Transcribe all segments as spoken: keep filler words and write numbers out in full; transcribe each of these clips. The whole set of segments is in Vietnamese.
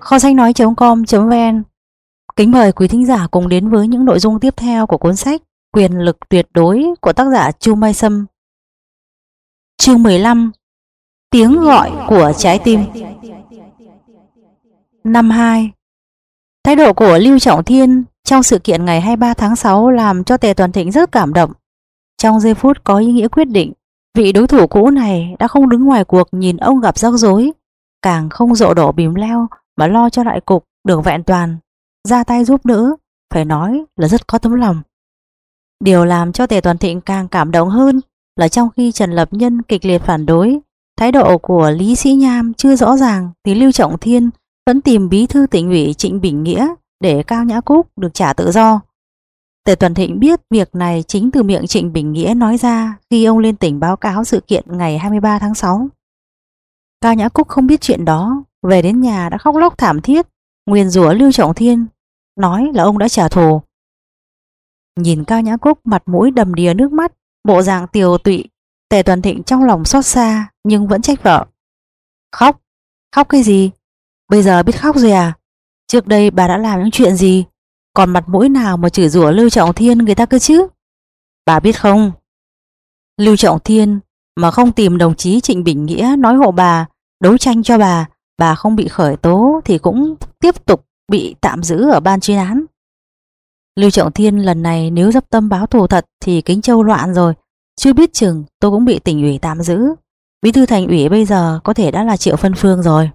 kho sách nói.com.vn kính mời quý thính giả cùng đến với những nội dung tiếp theo của cuốn sách Quyền lực tuyệt đối của tác giả Chu Mai Sâm. Chương mười lăm. Tiếng gọi của trái tim. Năm hai. Thái độ của Lưu Trọng Thiên trong sự kiện ngày hai mươi ba tháng sáu làm cho Tề Toàn Thịnh rất cảm động. Trong giây phút có ý nghĩa quyết định, vị đối thủ cũ này đã không đứng ngoài cuộc nhìn ông gặp rắc rối, càng không dỗ đổ bìm leo mà lo cho đại cục được vẹn toàn, ra tay giúp đỡ, phải nói là rất có tấm lòng. Điều làm cho Tề Toàn Thịnh càng cảm động hơn là trong khi Trần Lập Nhân kịch liệt phản đối, thái độ của Lý Sĩ Nham chưa rõ ràng, thì Lưu Trọng Thiên vẫn tìm bí thư tỉnh ủy Trịnh Bình Nghĩa để Cao Nhã Cúc được trả tự do. Tề Toàn Thịnh biết việc này chính từ miệng Trịnh Bình Nghĩa nói ra khi ông lên tỉnh báo cáo sự kiện ngày hai mươi ba tháng sáu. Cao Nhã Cúc không biết chuyện đó, về đến nhà đã khóc lóc thảm thiết, nguyền rủa Lưu Trọng Thiên, nói là ông đã trả thù. Nhìn Cao Nhã Cúc mặt mũi đầm đìa nước mắt, bộ dạng tiều tụy, Tề Toàn Thịnh trong lòng xót xa nhưng vẫn trách vợ. Khóc? Khóc cái gì? Bây giờ biết khóc rồi à? Trước đây bà đã làm những chuyện gì? Còn mặt mũi nào mà chửi rủa Lưu Trọng Thiên người ta cơ chứ? Bà biết không? Lưu Trọng Thiên mà không tìm đồng chí Trịnh Bình Nghĩa nói hộ bà, đấu tranh cho bà, bà không bị khởi tố thì cũng tiếp tục bị tạm giữ ở ban chuyên án. Lưu Trọng Thiên lần này nếu dấp tâm báo thù thật thì Kính Châu loạn rồi, chưa biết chừng tôi cũng bị tỉnh ủy tạm giữ. Bí thư thành ủy bây giờ có thể đã là Triệu Phân Phương rồi.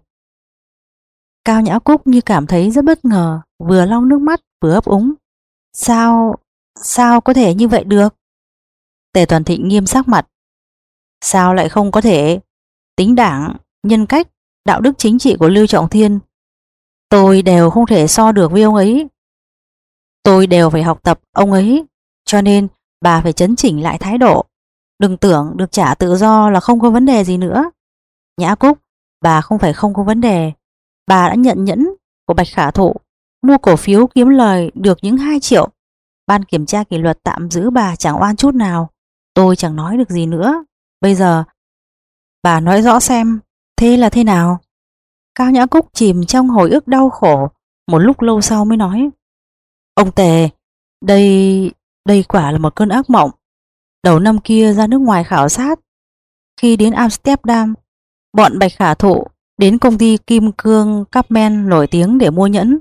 Cao Nhã Cúc như cảm thấy rất bất ngờ, vừa lau nước mắt vừa ấp úng. Sao, sao có thể như vậy được? Tề Toàn Thịnh nghiêm sắc mặt. Sao lại không có thể? Tính đảng, nhân cách, đạo đức chính trị của Lưu Trọng Thiên tôi đều không thể so được với ông ấy. Tôi đều phải học tập ông ấy, cho nên bà phải chấn chỉnh lại thái độ. Đừng tưởng được trả tự do là không có vấn đề gì nữa. Nhã Cúc, bà không phải không có vấn đề. Bà đã nhận nhẫn của Bạch Khả Thụ, mua cổ phiếu kiếm lời được những hai triệu. Ban kiểm tra kỷ luật tạm giữ bà chẳng oan chút nào. Tôi chẳng nói được gì nữa. Bây giờ bà nói rõ xem, thế là thế nào? Cao Nhã Cúc chìm trong hồi ức đau khổ, một lúc lâu sau mới nói. Ông Tề, đây, đây quả là một cơn ác mộng. Đầu năm kia ra nước ngoài khảo sát, khi đến Amsterdam, bọn Bạch Khả Thụ đến công ty Kim Cương Capmen nổi tiếng để mua nhẫn.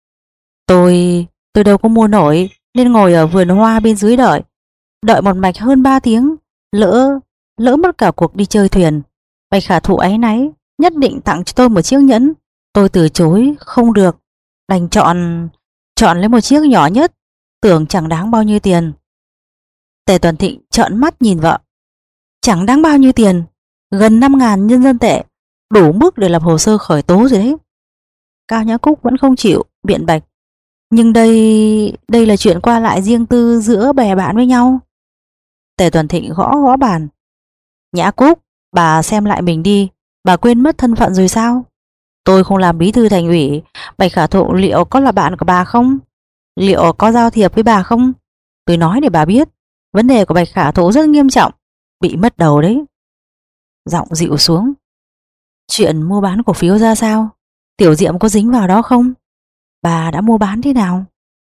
Tôi, tôi đâu có mua nổi, nên ngồi ở vườn hoa bên dưới đợi. Đợi một mạch hơn ba tiếng, lỡ, lỡ mất cả cuộc đi chơi thuyền. Bạch Khả Thụ áy náy, nhất định tặng cho tôi một chiếc nhẫn. Tôi từ chối, không được, đành chọn, chọn lấy một chiếc nhỏ nhất, tưởng chẳng đáng bao nhiêu tiền. Tề Toàn Thịnh trợn mắt nhìn vợ. Chẳng đáng bao nhiêu tiền, gần năm ngàn nhân dân tệ, đủ mức để lập hồ sơ khởi tố rồi đấy. Cao Nhã Cúc vẫn không chịu, biện bạch. Nhưng đây, đây là chuyện qua lại riêng tư giữa bè bạn với nhau. Tề Toàn Thịnh gõ gõ bàn. Nhã Cúc, bà xem lại mình đi, bà quên mất thân phận rồi sao? Tôi không làm bí thư thành ủy, Bạch Khả Thụ liệu có là bạn của bà không? Liệu có giao thiệp với bà không? Tôi nói để bà biết, vấn đề của Bạch Khả Thụ rất nghiêm trọng, bị mất đầu đấy. Giọng dịu xuống. Chuyện mua bán cổ phiếu ra sao? Tiểu Diệm có dính vào đó không? Bà đã mua bán thế nào?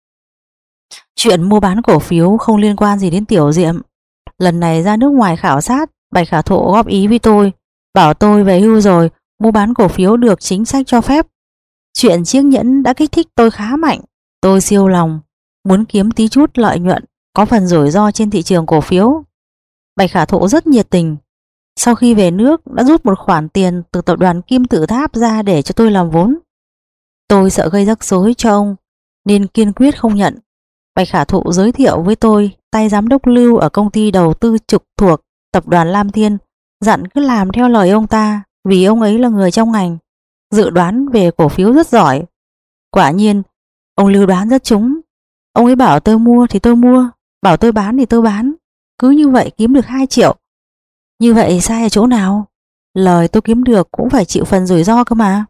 Chuyện mua bán cổ phiếu không liên quan gì đến Tiểu Diệm. Lần này ra nước ngoài khảo sát, Bạch Khả Thụ góp ý với tôi, bảo tôi về hưu rồi, mua bán cổ phiếu được chính sách cho phép. Chuyện chiếc nhẫn đã kích thích tôi khá mạnh. Tôi siêu lòng, muốn kiếm tí chút lợi nhuận, có phần rủi ro trên thị trường cổ phiếu. Bạch Khả Thụ rất nhiệt tình. Sau khi về nước đã rút một khoản tiền từ tập đoàn Kim Tự Tháp ra để cho tôi làm vốn. Tôi sợ gây rắc rối cho ông nên kiên quyết không nhận. Bạch Khả Thụ giới thiệu với tôi tay giám đốc Lưu ở công ty đầu tư trực thuộc tập đoàn Lam Thiên, dặn cứ làm theo lời ông ta vì ông ấy là người trong ngành, dự đoán về cổ phiếu rất giỏi. Quả nhiên ông Lưu đoán rất trúng. Ông ấy bảo tôi mua thì tôi mua, bảo tôi bán thì tôi bán. Cứ như vậy kiếm được hai triệu. Như vậy sai ở chỗ nào? Lời tôi kiếm được cũng phải chịu phần rủi ro cơ mà.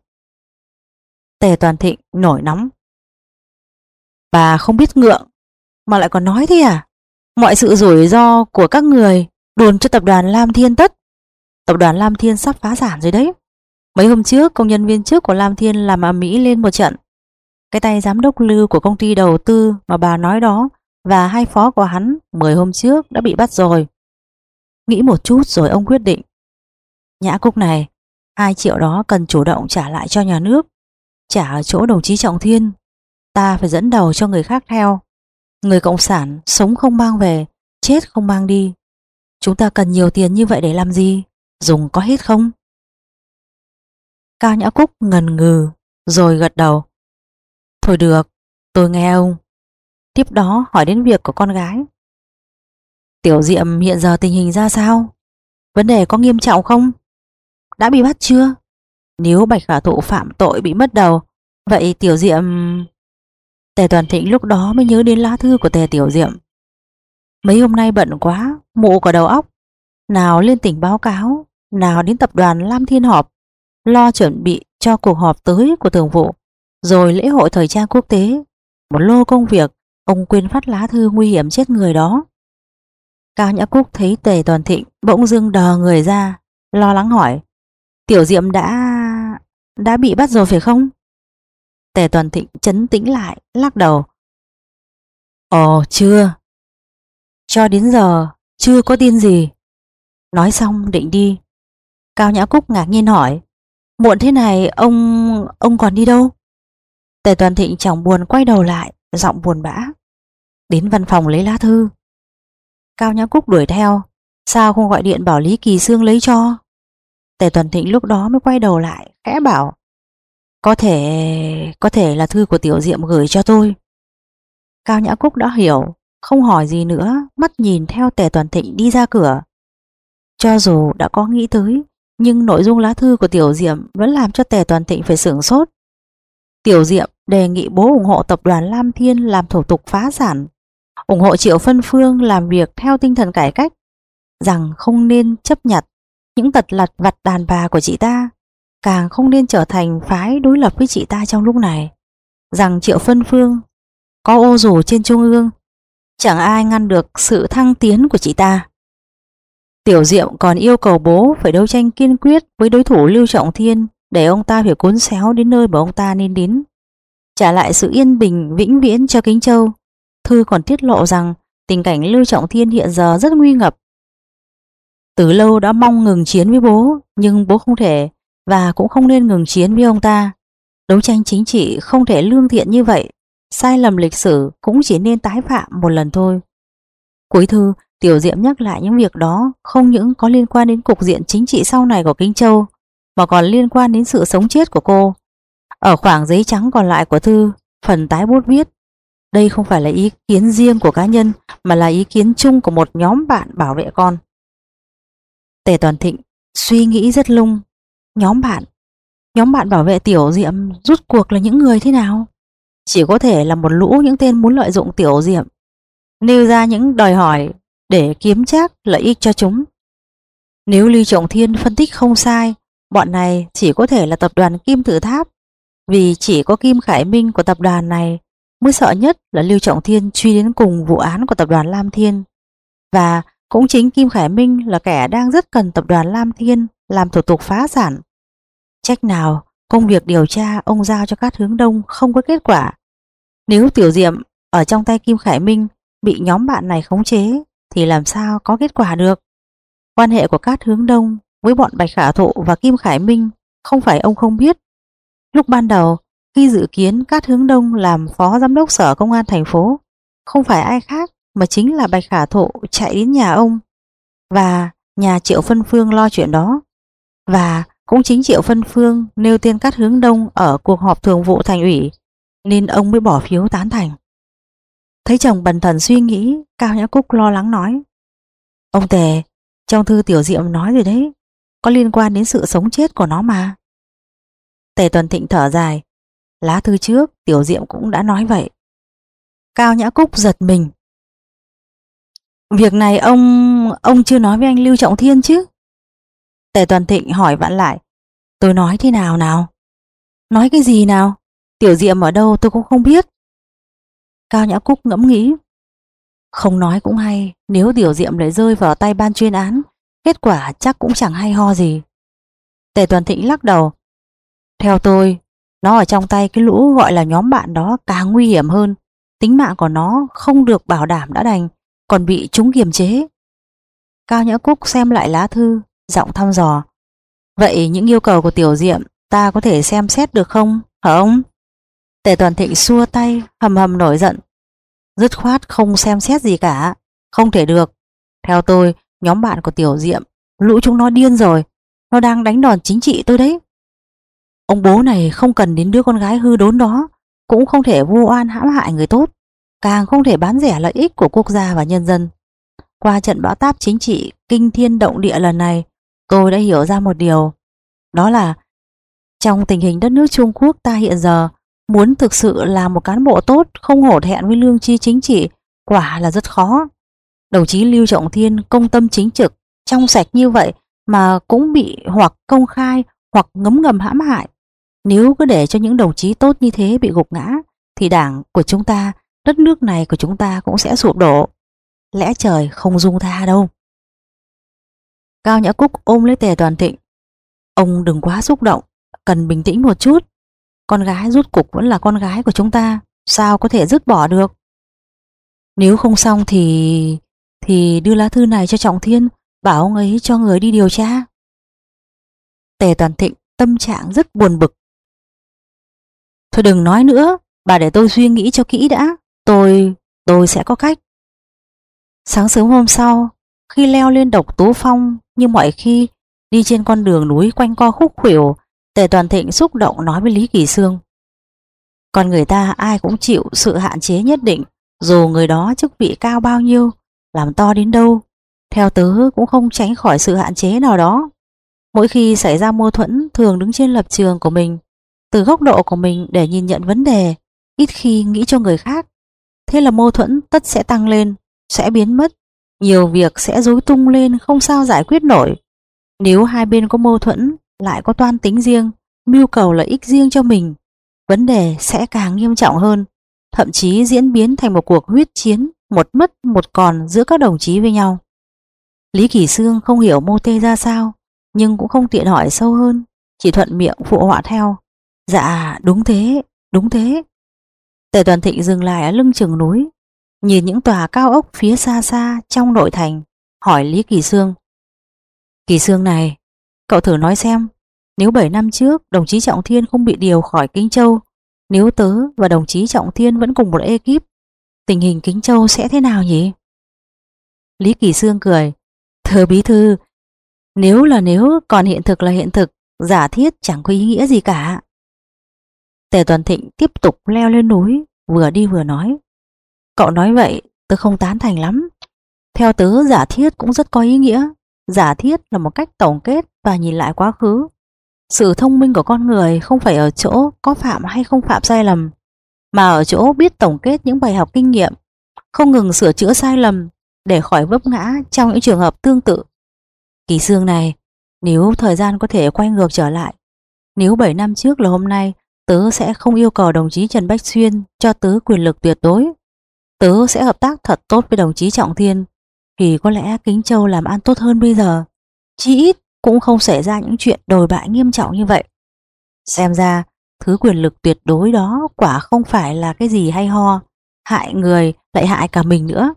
Tề Toàn Thịnh nổi nóng. Bà không biết ngượng mà lại còn nói thế à? Mọi sự rủi ro của các người đồn cho tập đoàn Lam Thiên tất. Tập đoàn Lam Thiên sắp phá sản rồi đấy. Mấy hôm trước công nhân viên chức của Lam Thiên làm ầm ĩ lên một trận. Cái tay giám đốc Lưu của công ty đầu tư mà bà nói đó và hai phó của hắn mười hôm trước đã bị bắt rồi. Nghĩ một chút rồi ông quyết định. Nhã Cúc này, hai triệu đó cần chủ động trả lại cho nhà nước. Trả ở chỗ đồng chí Trọng Thiên. Ta phải dẫn đầu cho người khác theo. Người cộng sản sống không mang về, chết không mang đi. Chúng ta cần nhiều tiền như vậy để làm gì? Dùng có hết không? Cao Nhã Cúc ngần ngừ rồi gật đầu. Thôi được, tôi nghe ông. Tiếp đó hỏi đến việc của con gái. Tiểu Diệm hiện giờ tình hình ra sao? Vấn đề có nghiêm trọng không? Đã bị bắt chưa? Nếu Bạch Khả Thụ phạm tội bị mất đầu, vậy Tiểu Diệm... Tề Toàn Thịnh lúc đó mới nhớ đến lá thư của Tề Tiểu Diệm. Mấy hôm nay bận quá, mụ cả đầu óc. Nào lên tỉnh báo cáo, nào đến tập đoàn Lam Thiên họp, lo chuẩn bị cho cuộc họp tới của thường vụ, rồi lễ hội thời trang quốc tế. Một lô công việc, ông quên phát lá thư nguy hiểm chết người đó. Cao Nhã Cúc thấy Tề Toàn Thịnh bỗng dưng đờ người ra, lo lắng hỏi. Tiểu Diệm đã... đã bị bắt rồi phải không? Tề Toàn Thịnh trấn tĩnh lại, lắc đầu. Ồ, chưa. Cho đến giờ chưa có tin gì. Nói xong định đi. Cao Nhã Cúc ngạc nhiên hỏi. Muộn thế này ông... ông còn đi đâu? Tề Toàn Thịnh chẳng buồn quay đầu lại, giọng buồn bã. Đến văn phòng lấy lá thư. Cao Nhã Cúc đuổi theo. Sao không gọi điện bảo Lý Kỳ Sương lấy cho? Tề Toàn Thịnh lúc đó mới quay đầu lại, khẽ bảo. Có thể... có thể là thư của Tiểu Diệm gửi cho tôi. Cao Nhã Cúc đã hiểu, không hỏi gì nữa, mắt nhìn theo Tề Toàn Thịnh đi ra cửa. Cho dù đã có nghĩ tới, nhưng nội dung lá thư của Tiểu Diệm vẫn làm cho Tề Toàn Thịnh phải sửng sốt. Tiểu Diệm đề nghị bố ủng hộ tập đoàn Lam Thiên làm thủ tục phá sản, ủng hộ Triệu Phân Phương làm việc theo tinh thần cải cách, rằng không nên chấp nhặt những tật lặt vặt đàn bà của chị ta, càng không nên trở thành phái đối lập với chị ta trong lúc này, rằng Triệu Phân Phương có ô dù trên trung ương, chẳng ai ngăn được sự thăng tiến của chị ta. Tiểu Diệm còn yêu cầu bố phải đấu tranh kiên quyết với đối thủ Lưu Trọng Thiên để ông ta phải cuốn xéo đến nơi mà ông ta nên đến, trả lại sự yên bình vĩnh viễn cho Kính Châu. Thư còn tiết lộ rằng tình cảnh Lưu Trọng Thiên hiện giờ rất nguy ngập. Từ lâu đã mong ngừng chiến với bố, nhưng bố không thể và cũng không nên ngừng chiến với ông ta. Đấu tranh chính trị không thể lương thiện như vậy, sai lầm lịch sử cũng chỉ nên tái phạm một lần thôi. Cuối thư, Tiểu Diệm nhắc lại những việc đó không những có liên quan đến cục diện chính trị sau này của Kính Châu, mà còn liên quan đến sự sống chết của cô. Ở khoảng giấy trắng còn lại của thư, phần tái bút viết, đây không phải là ý kiến riêng của cá nhân, mà là ý kiến chung của một nhóm bạn bảo vệ con. Tề Toàn Thịnh suy nghĩ rất lung. Nhóm bạn? Nhóm bạn bảo vệ Tiểu Diệm rút cuộc là những người thế nào? Chỉ có thể là một lũ những tên muốn lợi dụng Tiểu Diệm, nêu ra những đòi hỏi để kiếm trác lợi ích cho chúng. Nếu Lưu Trọng Thiên phân tích không sai, bọn này chỉ có thể là tập đoàn Kim Tự Tháp, vì chỉ có Kim Khải Minh của tập đoàn này mới sợ nhất là Lưu Trọng Thiên truy đến cùng vụ án của tập đoàn Lam Thiên. Và cũng chính Kim Khải Minh là kẻ đang rất cần tập đoàn Lam Thiên làm thủ tục phá sản. Trách nào công việc điều tra ông giao cho Cát Hướng Đông không có kết quả. Nếu Tiểu Diệm ở trong tay Kim Khải Minh bị nhóm bạn này khống chế thì làm sao có kết quả được. Quan hệ của Cát Hướng Đông với bọn Bạch Khả Thụ và Kim Khải Minh không phải ông không biết. Lúc ban đầu khi dự kiến Cát Hướng Đông làm phó giám đốc sở công an thành phố, không phải ai khác mà chính là Bạch Khả Thụ chạy đến nhà ông và nhà Triệu Phân Phương lo chuyện đó. Và cũng chính Triệu Phân Phương nêu tên Cát Hướng Đông ở cuộc họp thường vụ thành ủy, nên ông mới bỏ phiếu tán thành. Thấy chồng bần thần suy nghĩ, Cao Nhã Cúc lo lắng nói. Ông Tề, trong thư Tiểu Diệm nói rồi đấy, có liên quan đến sự sống chết của nó mà. Tề Tuần Thịnh thở dài. Lá thư trước Tiểu Diệm cũng đã nói vậy. Cao Nhã Cúc giật mình. Việc này ông... ông chưa nói với anh Lưu Trọng Thiên chứ? Tề Tuần Thịnh hỏi vặn lại. Tôi nói thế nào nào? Nói cái gì nào? Tiểu Diệm ở đâu tôi cũng không biết. Cao Nhã Cúc ngẫm nghĩ. Không nói cũng hay, nếu Tiểu Diệm lại rơi vào tay ban chuyên án, kết quả chắc cũng chẳng hay ho gì. Tề Tuần Thịnh lắc đầu. Theo tôi, nó ở trong tay cái lũ gọi là nhóm bạn đó càng nguy hiểm hơn. Tính mạng của nó không được bảo đảm đã đành, còn bị chúng kiềm chế. Cao Nhã Cúc xem lại lá thư, giọng thăm dò. Vậy những yêu cầu của Tiểu Diệm ta có thể xem xét được không, hả ông? Tề Toàn Thịnh xua tay, hầm hầm nổi giận. Dứt khoát không xem xét gì cả. Không thể được. Theo tôi, nhóm bạn của Tiểu Diệm, lũ chúng nó điên rồi. Nó đang đánh đòn chính trị tôi đấy. Ông bố này không cần đến đứa con gái hư đốn đó, cũng không thể vu oan hãm hại người tốt, càng không thể bán rẻ lợi ích của quốc gia và nhân dân. Qua trận bão táp chính trị kinh thiên động địa lần này, tôi đã hiểu ra một điều. Đó là trong tình hình đất nước Trung Quốc ta hiện giờ, muốn thực sự là một cán bộ tốt không hổ thẹn với lương tri chính trị quả là rất khó. Đồng chí Lưu Trọng Thiên công tâm chính trực, trong sạch như vậy mà cũng bị hoặc công khai hoặc ngấm ngầm hãm hại. Nếu cứ để cho những đồng chí tốt như thế bị gục ngã thì đảng của chúng ta, đất nước này của chúng ta cũng sẽ sụp đổ. Lẽ trời không dung tha đâu. Cao Nhã Cúc ôm lấy Tề Toàn Thịnh. Ông đừng quá xúc động, cần bình tĩnh một chút. Con gái rốt cục vẫn là con gái của chúng ta, sao có thể dứt bỏ được? Nếu không xong thì... thì đưa lá thư này cho Trọng Thiên, bảo ông ấy cho người đi điều tra. Tề Toàn Thịnh tâm trạng rất buồn bực. Thôi đừng nói nữa, bà để tôi suy nghĩ cho kỹ đã. Tôi... tôi sẽ có cách. Sáng sớm hôm sau, khi leo lên Độc Tú Phong như mọi khi, đi trên con đường núi quanh co khúc khuỷu, Tề Toàn Thịnh xúc động nói với Lý Kỳ Xương. Con người ta ai cũng chịu sự hạn chế nhất định, dù người đó chức vị cao bao nhiêu, làm to đến đâu, theo tớ cũng không tránh khỏi sự hạn chế nào đó. Mỗi khi xảy ra mâu thuẫn, thường đứng trên lập trường của mình, từ góc độ của mình để nhìn nhận vấn đề, ít khi nghĩ cho người khác. Thế là mâu thuẫn tất sẽ tăng lên, sẽ biến mất, nhiều việc sẽ rối tung lên không sao giải quyết nổi. Nếu hai bên có mâu thuẫn, lại có toan tính riêng, mưu cầu lợi ích riêng cho mình, vấn đề sẽ càng nghiêm trọng hơn, thậm chí diễn biến thành một cuộc huyết chiến, một mất một còn giữa các đồng chí với nhau. Lý Kỳ Xương không hiểu mô tê ra sao, nhưng cũng không tiện hỏi sâu hơn, chỉ thuận miệng phụ họa theo. Dạ đúng thế, đúng thế. Tề Toàn Thịnh dừng lại ở lưng chừng núi, nhìn những tòa cao ốc phía xa xa trong nội thành, hỏi Lý Kỳ Xương. Kỳ Xương này, cậu thử nói xem, nếu bảy năm trước đồng chí Trọng Thiên không bị điều khỏi Kính Châu, nếu tớ và đồng chí Trọng Thiên vẫn cùng một ekip, tình hình Kính Châu sẽ thế nào nhỉ? Lý Kỳ Xương cười. Thưa bí thư, nếu là nếu, còn hiện thực là hiện thực, giả thiết chẳng có ý nghĩa gì cả. Tề Toàn Thịnh tiếp tục leo lên núi, vừa đi vừa nói. Cậu nói vậy tớ không tán thành lắm. Theo tớ, giả thiết cũng rất có ý nghĩa. Giả thiết là một cách tổng kết và nhìn lại quá khứ. Sự thông minh của con người không phải ở chỗ có phạm hay không phạm sai lầm, mà ở chỗ biết tổng kết những bài học kinh nghiệm, không ngừng sửa chữa sai lầm để khỏi vấp ngã trong những trường hợp tương tự. Kỳ Xương này, nếu thời gian có thể quay ngược trở lại, nếu bảy năm trước là hôm nay, tớ sẽ không yêu cầu đồng chí Trần Bách Xuyên cho tớ quyền lực tuyệt đối. Tớ sẽ hợp tác thật tốt với đồng chí Trọng Thiên, thì có lẽ Kính Châu làm ăn tốt hơn bây giờ. Chí ít cũng không xảy ra những chuyện đồi bại nghiêm trọng như vậy. Xem ra, thứ quyền lực tuyệt đối đó quả không phải là cái gì hay ho, hại người lại hại cả mình nữa.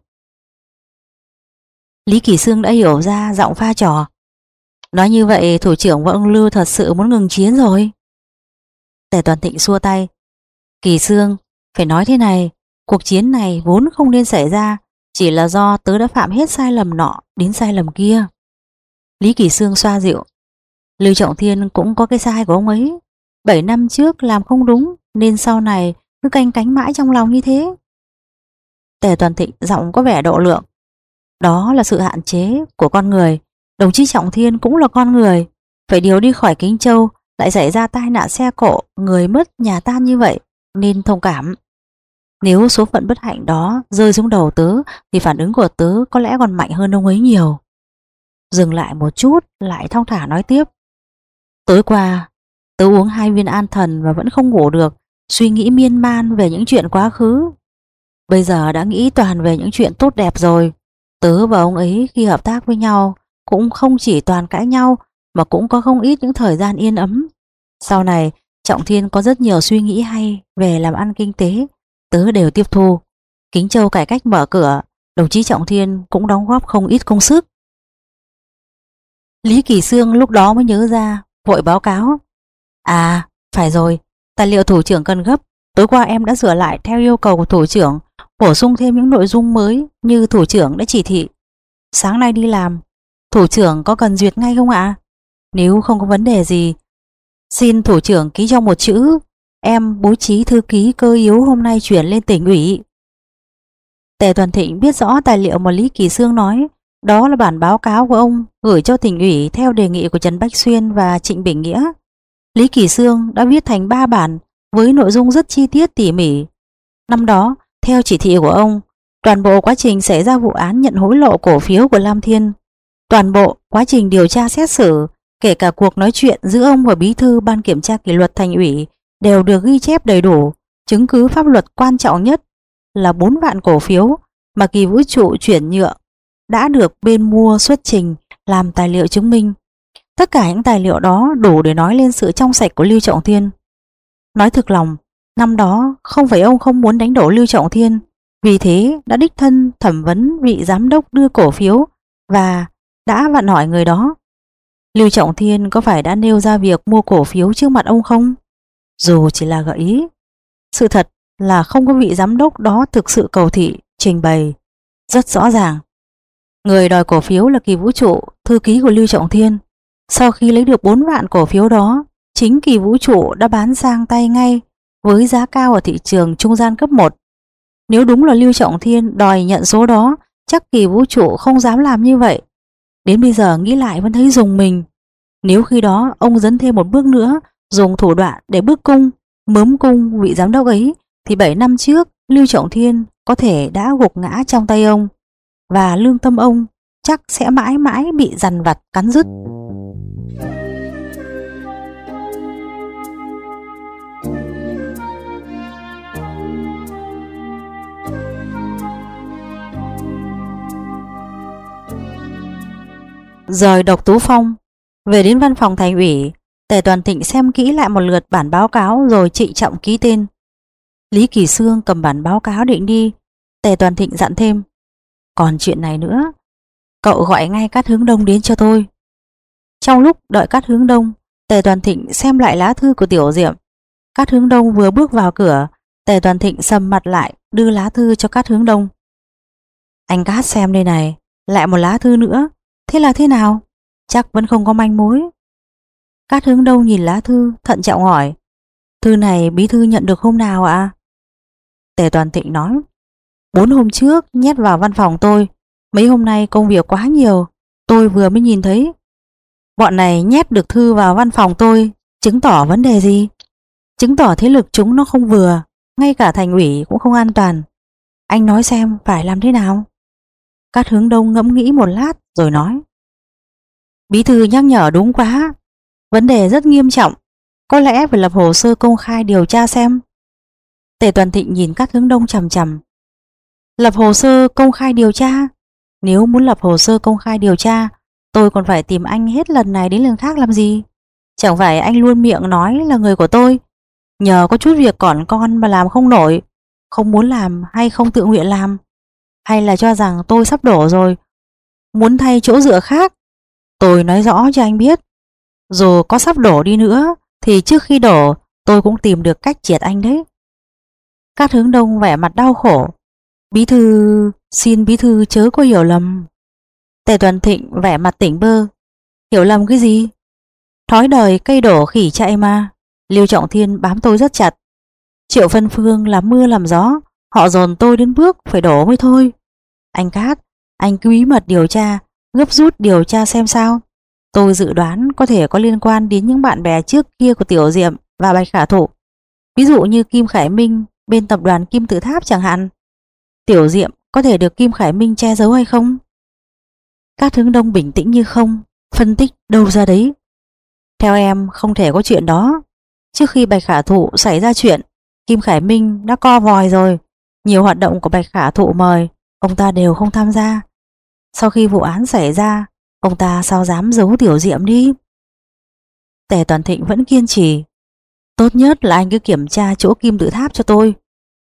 Lý Kỳ Xương đã hiểu ra giọng pha trò. Nói như vậy thủ trưởng và ông Lưu thật sự muốn ngừng chiến rồi. Tề Toàn Thịnh xua tay. Kỳ Xương, phải nói thế này, cuộc chiến này vốn không nên xảy ra, chỉ là do tớ đã phạm hết sai lầm nọ đến sai lầm kia. Lý Kỳ Xương xoa dịu. Lưu Trọng Thiên cũng có cái sai của ông ấy. Bảy năm trước làm không đúng, nên sau này cứ canh cánh mãi trong lòng như thế. Tề Toàn Thịnh giọng có vẻ độ lượng. Đó là sự hạn chế của con người. Đồng chí Trọng Thiên cũng là con người, phải điều đi khỏi Kính Châu lại xảy ra tai nạn xe cộ, người mất nhà tan như vậy, nên thông cảm. Nếu số phận bất hạnh đó rơi xuống đầu tớ thì phản ứng của tớ có lẽ còn mạnh hơn ông ấy nhiều. Dừng lại một chút, lại thong thả nói tiếp. Tối qua tớ uống hai viên an thần và vẫn không ngủ được, suy nghĩ miên man về những chuyện quá khứ. Bây giờ đã nghĩ toàn về những chuyện tốt đẹp rồi. Tớ và ông ấy khi hợp tác với nhau cũng không chỉ toàn cãi nhau, mà cũng có không ít những thời gian yên ấm. Sau này Trọng Thiên có rất nhiều suy nghĩ hay về làm ăn kinh tế, tớ đều tiếp thu. Kính Châu cải cách mở cửa, đồng chí Trọng Thiên cũng đóng góp không ít công sức. Lý Kỳ Xương lúc đó mới nhớ ra, vội báo cáo. À, phải rồi, tài liệu thủ trưởng cần gấp. Tối qua em đã sửa lại theo yêu cầu của thủ trưởng, bổ sung thêm những nội dung mới như thủ trưởng đã chỉ thị. Sáng nay đi làm, thủ trưởng có cần duyệt ngay không ạ? Nếu không có vấn đề gì, xin thủ trưởng ký cho một chữ, em bố trí thư ký cơ yếu hôm nay chuyển lên tỉnh ủy. Tề Toàn Thịnh biết rõ tài liệu mà Lý Kỳ Xương nói, đó là bản báo cáo của ông gửi cho tỉnh ủy theo đề nghị của Trần Bách Xuyên và Trịnh Bình Nghĩa. Lý Kỳ Xương đã viết thành ba bản với nội dung rất chi tiết tỉ mỉ. Năm đó, theo chỉ thị của ông, toàn bộ quá trình xảy ra vụ án nhận hối lộ cổ phiếu của Lam Thiên, toàn bộ quá trình điều tra xét xử, kể cả cuộc nói chuyện giữa ông và bí thư ban kiểm tra kỷ luật thành ủy đều được ghi chép đầy đủ. Chứng cứ pháp luật quan trọng nhất là bốn vạn cổ phiếu mà Kỳ Vũ Trụ chuyển nhượng đã được bên mua xuất trình làm tài liệu chứng minh. Tất cả những tài liệu đó đủ để nói lên sự trong sạch của Lưu Trọng Thiên. Nói thực lòng, năm đó không phải ông không muốn đánh đổ Lưu Trọng Thiên, vì thế đã đích thân thẩm vấn vị giám đốc đưa cổ phiếu và đã vặn hỏi người đó. Lưu Trọng Thiên có phải đã nêu ra việc mua cổ phiếu trước mặt ông không? Dù chỉ là gợi ý. Sự thật là không có vị giám đốc đó thực sự cầu thị, trình bày rất rõ ràng. Người đòi cổ phiếu là Kỳ Vũ Trụ, thư ký của Lưu Trọng Thiên. Sau khi lấy được bốn vạn cổ phiếu đó, chính Kỳ Vũ Trụ đã bán sang tay ngay với giá cao ở thị trường trung gian cấp một. Nếu đúng là Lưu Trọng Thiên đòi nhận số đó, chắc Kỳ Vũ Trụ không dám làm như vậy. Đến bây giờ nghĩ lại vẫn thấy rùng mình. Nếu khi đó ông dấn thêm một bước nữa, dùng thủ đoạn để bức cung, mớm cung vị giám đốc ấy, thì bảy năm trước Lưu Trọng Thiên có thể đã gục ngã trong tay ông, và lương tâm ông chắc sẽ mãi mãi bị dằn vặt cắn rứt. Rời Độc Tú Phong, về đến văn phòng thành ủy, Tề Toàn Thịnh xem kỹ lại một lượt bản báo cáo rồi trịnh trọng ký tên. Lý Kỳ Xương cầm bản báo cáo định đi, Tề Toàn Thịnh dặn thêm. Còn chuyện này nữa, cậu gọi ngay Cát Hướng Đông đến cho tôi. Trong lúc đợi Cát Hướng Đông, Tề Toàn Thịnh xem lại lá thư của Tiểu Diệm. Cát Hướng Đông vừa bước vào cửa, Tề Toàn Thịnh sầm mặt lại đưa lá thư cho Cát Hướng Đông. Anh Cát xem đây này, lại một lá thư nữa. Thế là thế nào? Chắc vẫn không có manh mối. Cát Hướng Đông nhìn lá thư, thận trọng hỏi. Thư này bí thư nhận được hôm nào ạ? Tề Toàn Thịnh nói. Bốn hôm trước nhét vào văn phòng tôi. Mấy hôm nay công việc quá nhiều, tôi vừa mới nhìn thấy. Bọn này nhét được thư vào văn phòng tôi, chứng tỏ vấn đề gì? Chứng tỏ thế lực chúng nó không vừa, ngay cả thành ủy cũng không an toàn. Anh nói xem phải làm thế nào? Cát Hướng Đông ngẫm nghĩ một lát rồi nói. Bí thư nhắc nhở đúng quá. Vấn đề rất nghiêm trọng, có lẽ phải lập hồ sơ công khai điều tra xem. Tề Toàn Thịnh nhìn Cát Hướng Đông chằm chằm. Lập hồ sơ công khai điều tra? Nếu muốn lập hồ sơ công khai điều tra, tôi còn phải tìm anh hết lần này đến lần khác làm gì? Chẳng phải anh luôn miệng nói là người của tôi, nhờ có chút việc còn con mà làm không nổi, không muốn làm hay không tự nguyện làm? Hay là cho rằng tôi sắp đổ rồi, muốn thay chỗ dựa khác? Tôi nói rõ cho anh biết, dù có sắp đổ đi nữa thì trước khi đổ tôi cũng tìm được cách triệt anh đấy. Cát Hướng Đông vẻ mặt đau khổ. Bí thư, xin bí thư chớ có hiểu lầm. Tề Toàn Thịnh vẻ mặt tỉnh bơ. Hiểu lầm cái gì? Thói đời cây đổ khỉ chạy mà. Lưu Trọng Thiên bám tôi rất chặt. Triệu Phân Phương làm mưa làm gió, họ dồn tôi đến bước phải đổ mới thôi. Anh Cát, anh cứ bí mật điều tra, gấp rút điều tra xem sao. Tôi dự đoán có thể có liên quan đến những bạn bè trước kia của Tiểu Diệm và Bạch Khả Thụ. Ví dụ như Kim Khải Minh bên tập đoàn Kim Tự Tháp chẳng hạn. Tiểu Diệm có thể được Kim Khải Minh che giấu hay không? Cát Hướng Đông bình tĩnh như không, phân tích đâu ra đấy. Theo em không thể có chuyện đó. Trước khi Bạch Khả Thụ xảy ra chuyện, Kim Khải Minh đã co vòi rồi. Nhiều hoạt động của Bạch Khả Thụ mời, ông ta đều không tham gia. Sau khi vụ án xảy ra, ông ta sao dám giấu Tiểu Diệm đi? Tề Toàn Thịnh vẫn kiên trì. Tốt nhất là anh cứ kiểm tra chỗ Kim Tự Tháp cho tôi.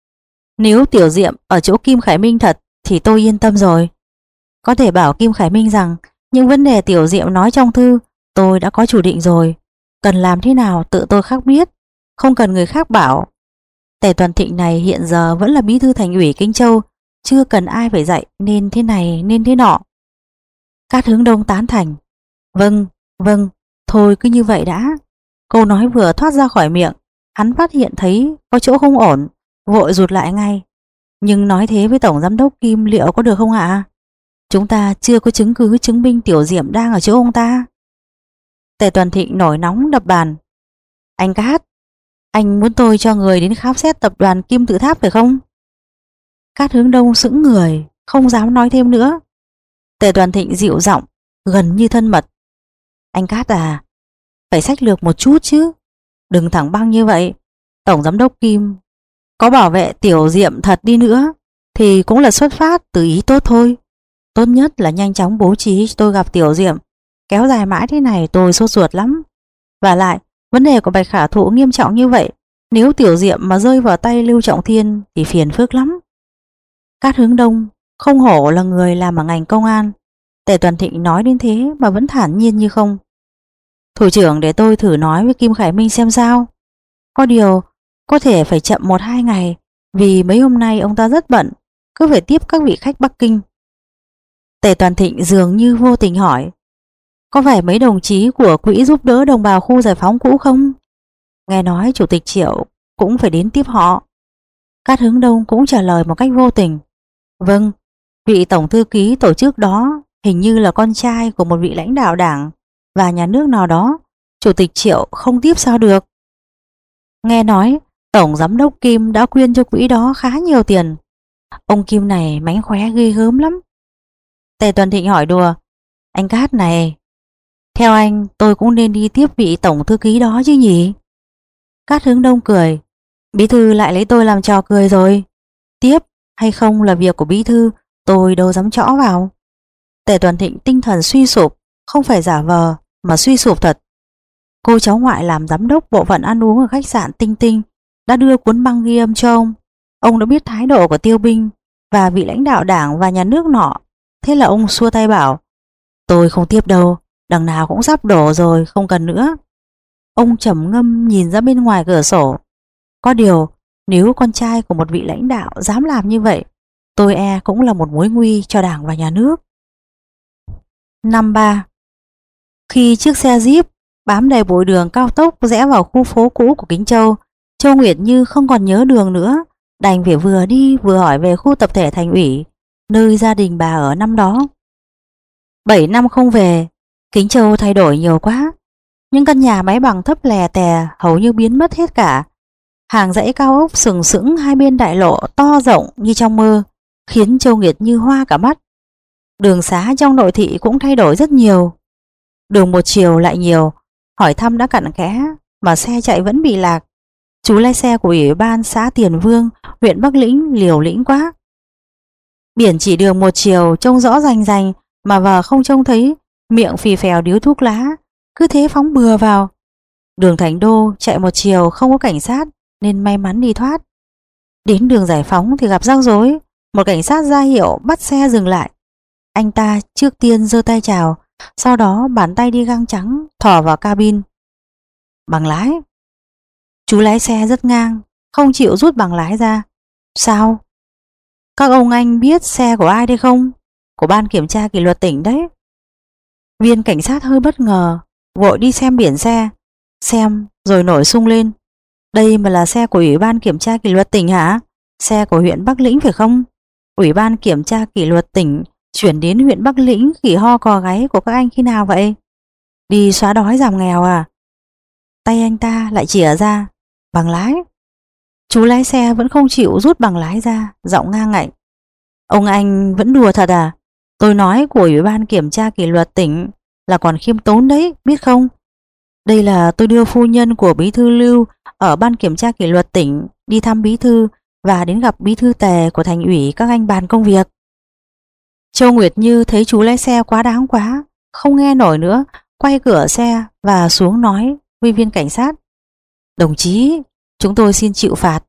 Nếu Tiểu Diệm ở chỗ Kim Khải Minh thật thì tôi yên tâm rồi. Có thể bảo Kim Khải Minh rằng những vấn đề Tiểu Diệm nói trong thư tôi đã có chủ định rồi. Cần làm thế nào tự tôi khắc biết, không cần người khác bảo. Tề Tuần Thịnh này hiện giờ vẫn là bí thư thành ủy Kinh Châu, chưa cần ai phải dạy nên thế này nên thế nọ. Cát Hướng Đông tán thành. Vâng, vâng, thôi cứ như vậy đã. Câu nói vừa thoát ra khỏi miệng, hắn phát hiện thấy có chỗ không ổn, vội rụt lại ngay. Nhưng nói thế với Tổng Giám đốc Kim liệu có được không ạ? Chúng ta chưa có chứng cứ chứng minh Tiểu Diệm đang ở chỗ ông ta. Tề Tuần Thịnh nổi nóng đập bàn. Anh Cát, anh muốn tôi cho người đến khám xét tập đoàn Kim Tự Tháp phải không? Cát Hướng Đông sững người, không dám nói thêm nữa. Tề Tuần Thịnh dịu giọng, gần như thân mật. Anh Cát à, phải xách lược một chút chứ. Đừng thẳng băng như vậy. Tổng Giám đốc Kim có bảo vệ Tiểu Diệm thật đi nữa thì cũng là xuất phát từ ý tốt thôi. Tốt nhất là nhanh chóng bố trí cho tôi gặp Tiểu Diệm. Kéo dài mãi thế này tôi sốt ruột lắm. Và lại, vấn đề của Bạch Khả Thụ nghiêm trọng như vậy, nếu Tiểu Diệm mà rơi vào tay Lưu Trọng Thiên thì phiền phức lắm. Cát Hướng Đông không hổ là người làm ở ngành công an. Tề Tuần Thịnh nói đến thế mà vẫn thản nhiên như không. Thủ trưởng, để tôi thử nói với Kim Khải Minh xem sao. Có điều có thể phải chậm một hai ngày, vì mấy hôm nay ông ta rất bận, cứ phải tiếp các vị khách Bắc Kinh. Tề Tuần Thịnh dường như vô tình hỏi, có phải mấy đồng chí của quỹ giúp đỡ đồng bào khu giải phóng cũ không? Nghe nói Chủ tịch Triệu cũng phải đến tiếp họ. Cát Hướng Đông cũng trả lời một cách vô tình. Vâng, vị tổng thư ký tổ chức đó hình như là con trai của một vị lãnh đạo đảng và nhà nước nào đó. Chủ tịch Triệu không tiếp sao được. Nghe nói Tổng Giám đốc Kim đã quyên cho quỹ đó khá nhiều tiền. Ông Kim này mánh khóe ghê gớm lắm. Tề Tuần Thịnh hỏi đùa, anh Cát này, theo anh tôi cũng nên đi tiếp vị tổng thư ký đó chứ nhỉ? Cát Hướng Đông cười, bí thư lại lấy tôi làm trò cười rồi. Tiếp hay không là việc của bí thư, tôi đâu dám chõ vào. Tề Tuần Thịnh tinh thần suy sụp, không phải giả vờ mà suy sụp thật. Cô cháu ngoại làm giám đốc bộ phận ăn uống ở khách sạn Tinh Tinh đã đưa cuốn băng ghi âm cho ông. Ông đã biết thái độ của Tiêu Binh và vị lãnh đạo đảng và nhà nước nọ. Thế là ông xua tay bảo, tôi không tiếp đâu, đằng nào cũng sắp đổ rồi, không cần nữa. Ông trầm ngâm nhìn ra bên ngoài cửa sổ. Có điều nếu con trai của một vị lãnh đạo dám làm như vậy, tôi e cũng là một mối nguy cho đảng và nhà nước. Năm ba. Khi chiếc xe Jeep bám đầy bụi đường cao tốc rẽ vào khu phố cũ của Kính Châu, Châu Nguyệt Như không còn nhớ đường nữa, đành phải vừa đi vừa hỏi về khu tập thể thành ủy, nơi gia đình bà ở năm đó. Bảy năm không về, Kính Châu thay đổi nhiều quá. Những căn nhà mái bằng thấp lè tè hầu như biến mất hết cả. Hàng dãy cao ốc sừng sững hai bên đại lộ to rộng như trong mơ, khiến Châu Nguyệt Như hoa cả mắt. Đường xá trong nội thị cũng thay đổi rất nhiều. Đường một chiều lại nhiều, hỏi thăm đã cặn kẽ mà xe chạy vẫn bị lạc. Chú lái xe của Ủy ban xã Tiền Vương, huyện Bắc Lĩnh liều lĩnh quá. Biển chỉ đường một chiều trông rõ rành rành mà vợ không trông thấy, miệng phì phèo điếu thuốc lá, cứ thế phóng bừa vào. Đường Thành Đô chạy một chiều không có cảnh sát nên may mắn đi thoát. Đến đường Giải Phóng thì gặp rắc rối, một cảnh sát ra hiệu bắt xe dừng lại. Anh ta trước tiên giơ tay chào, sau đó bàn tay đi găng trắng thò vào cabin. Bằng lái. Chú lái xe rất ngang, không chịu rút bằng lái ra. Sao? Các ông anh biết xe của ai đây không? Của ban kiểm tra kỷ luật tỉnh đấy. Viên cảnh sát hơi bất ngờ, vội đi xem biển xe. Xem rồi nổi sung lên. Đây mà là xe của Ủy ban kiểm tra kỷ luật tỉnh hả? Xe của huyện Bắc Lĩnh phải không? Ủy ban kiểm tra kỷ luật tỉnh chuyển đến huyện Bắc Lĩnh khỉ ho cò gáy của các anh khi nào vậy? Đi xóa đói giảm nghèo à? Tay anh ta lại chìa ra. Bằng lái. Chú lái xe vẫn không chịu rút bằng lái ra, giọng ngang ngạnh. Ông anh vẫn đùa thật à? Tôi nói của Ủy ban kiểm tra kỷ luật tỉnh là còn khiêm tốn đấy, biết không? Đây là tôi đưa phu nhân của bí thư Lưu ở ban kiểm tra kỷ luật tỉnh đi thăm bí thư và đến gặp bí thư Tề của thành ủy các anh bàn công việc. Châu Nguyệt Như thấy chú lái xe quá đáng quá, không nghe nổi nữa, quay cửa xe và xuống nói với viên cảnh sát. Đồng chí, chúng tôi xin chịu phạt.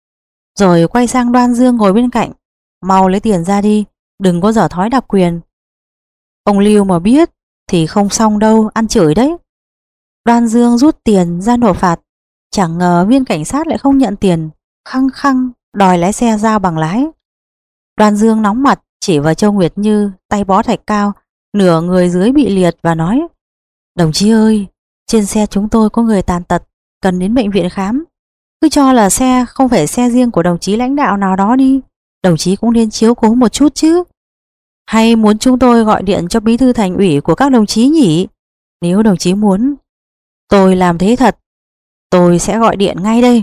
Rồi quay sang Đoan Dương ngồi bên cạnh. Mau lấy tiền ra đi, đừng có dở thói đặc quyền. Ông Lưu mà biết thì không xong đâu, ăn chửi đấy. Đoan Dương rút tiền ra nộp phạt. Chẳng ngờ viên cảnh sát lại không nhận tiền, khăng khăng đòi lái xe giao bằng lái. Đoan Dương nóng mặt chỉ vào Châu Nguyệt Như, tay bó thạch cao, nửa người dưới bị liệt và nói: Đồng chí ơi, trên xe chúng tôi có người tàn tật, cần đến bệnh viện khám. Cứ cho là xe không phải xe riêng của đồng chí lãnh đạo nào đó đi, đồng chí cũng nên chiếu cố một chút chứ. Hay muốn chúng tôi gọi điện cho bí thư thành ủy của các đồng chí nhỉ? Nếu đồng chí muốn tôi làm thế thật, tôi sẽ gọi điện ngay đây.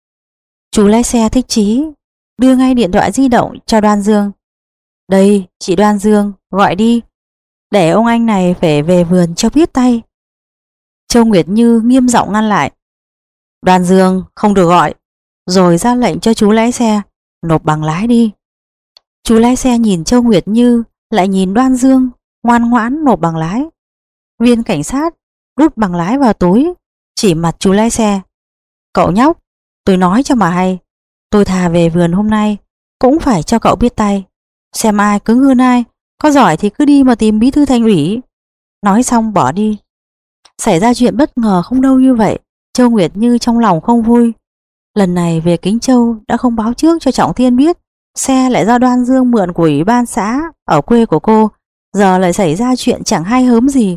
Chú lái xe thích chí đưa ngay điện thoại di động cho Đoan Dương. Đây, chị Đoan Dương, gọi đi, để ông anh này phải về vườn cho biết tay. Châu Nguyệt Như nghiêm giọng ngăn lại. Đoan Dương không được gọi, rồi ra lệnh cho chú lái xe nộp bằng lái đi. Chú lái xe nhìn Châu Nguyệt Như, lại nhìn Đoan Dương, ngoan ngoãn nộp bằng lái. Viên cảnh sát đút bằng lái vào túi, chỉ mặt chú lái xe. Cậu nhóc, tôi nói cho mà hay, tôi thà về vườn hôm nay cũng phải cho cậu biết tay, xem ai cứng hơn ai, có giỏi thì cứ đi mà tìm bí thư thành ủy. Nói xong bỏ đi. Xảy ra chuyện bất ngờ không đâu như vậy, Châu Nguyệt Như trong lòng không vui. Lần này về Kính Châu đã không báo trước cho Trọng Thiên biết xe lại do Đoan Dương mượn của ủy ban xã ở quê của cô, giờ lại xảy ra chuyện chẳng hay hớm gì.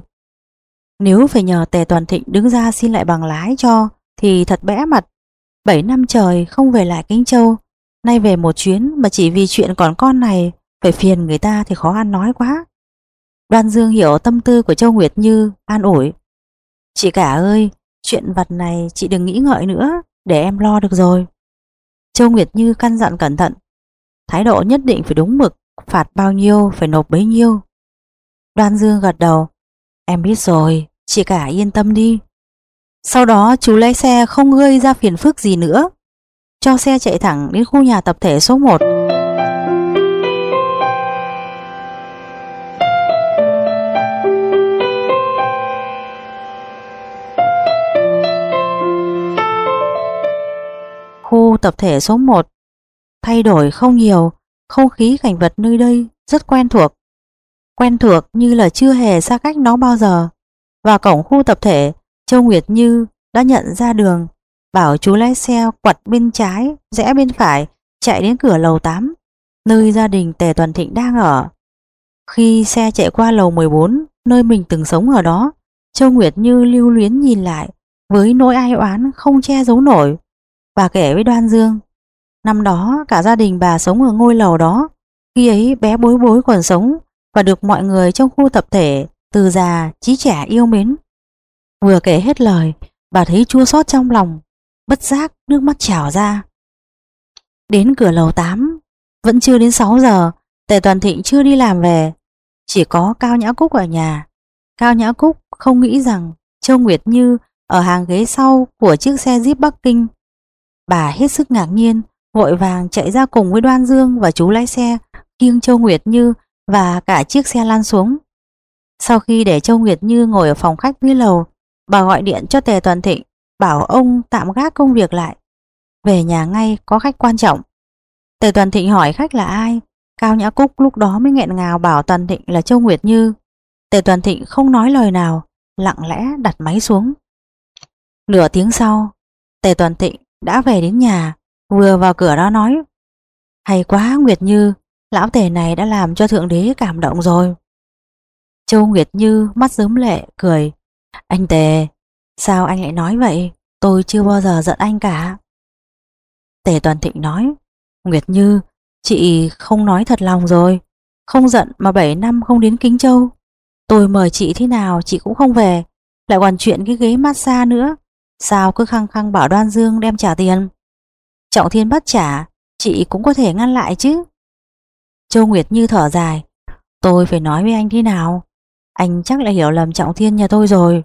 Nếu phải nhờ Tề Toàn Thịnh đứng ra xin lại bằng lái cho thì thật bẽ mặt. Bảy năm trời không về lại Kính Châu, nay về một chuyến mà chỉ vì chuyện còn con này phải phiền người ta thì khó ăn nói quá. Đoan Dương hiểu tâm tư của Châu Nguyệt Như, an ủi. Chị cả ơi, chuyện vặt này chị đừng nghĩ ngợi nữa, để em lo được rồi. Châu Nguyệt Như căn dặn cẩn thận, thái độ nhất định phải đúng mực, phạt bao nhiêu phải nộp bấy nhiêu. Đoan Dương gật đầu. Em biết rồi, chị cả yên tâm đi. Sau đó chú lái xe không gây ra phiền phức gì nữa, cho xe chạy thẳng đến khu nhà tập thể số một. Khu tập thể số một thay đổi không nhiều, không khí cảnh vật nơi đây rất quen thuộc. Quen thuộc như là chưa hề xa cách nó bao giờ. Vào cổng khu tập thể, Châu Nguyệt Như đã nhận ra đường, bảo chú lái xe quặt bên trái, rẽ bên phải, chạy đến cửa lầu tám, nơi gia đình Tề Toàn Thịnh đang ở. Khi xe chạy qua lầu mười bốn, nơi mình từng sống ở đó, Châu Nguyệt Như lưu luyến nhìn lại với nỗi ai oán không che giấu nổi. Bà kể với Đoan Dương, năm đó cả gia đình bà sống ở ngôi lầu đó, khi ấy bé Bối Bối còn sống và được mọi người trong khu tập thể từ già chí trẻ yêu mến. Vừa kể hết lời, bà thấy chua xót trong lòng, bất giác nước mắt trào ra. Đến cửa lầu tám, vẫn chưa đến sáu giờ, Tề Toàn Thịnh chưa đi làm về, chỉ có Cao Nhã Cúc ở nhà. Cao Nhã Cúc không nghĩ rằng Châu Nguyệt Như ở hàng ghế sau của chiếc xe Jeep Bắc Kinh. Bà hết sức ngạc nhiên, vội vàng chạy ra cùng với Đoan Dương và chú lái xe khiêng Châu Nguyệt Như và cả chiếc xe lăn xuống. Sau khi để Châu Nguyệt Như ngồi ở phòng khách dưới lầu, bà gọi điện cho Tề Toàn Thịnh, bảo ông tạm gác công việc lại, về nhà ngay, có khách quan trọng. Tề Toàn Thịnh hỏi khách là ai, Cao Nhã Cúc lúc đó mới nghẹn ngào bảo Toàn Thịnh là Châu Nguyệt Như. Tề Toàn Thịnh không nói lời nào, lặng lẽ đặt máy xuống. Nửa tiếng sau, Tề Toàn Thịnh đã về đến nhà, vừa vào cửa đó nói: hay quá Nguyệt Như, lão Tề này đã làm cho Thượng Đế cảm động rồi. Châu Nguyệt Như mắt rớm lệ cười: anh Tề, sao anh lại nói vậy, tôi chưa bao giờ giận anh cả. Tề Toàn Thịnh nói: Nguyệt Như, chị không nói thật lòng rồi, không giận mà bảy năm không đến Kính Châu. Tôi mời chị thế nào chị cũng không về, lại còn chuyện cái ghế massage nữa, sao cứ khăng khăng bảo Đoan Dương đem trả tiền. Trọng Thiên bắt trả, chị cũng có thể ngăn lại chứ. Châu Nguyệt Như thở dài: tôi phải nói với anh thế nào, anh chắc lại hiểu lầm Trọng Thiên nhà tôi rồi.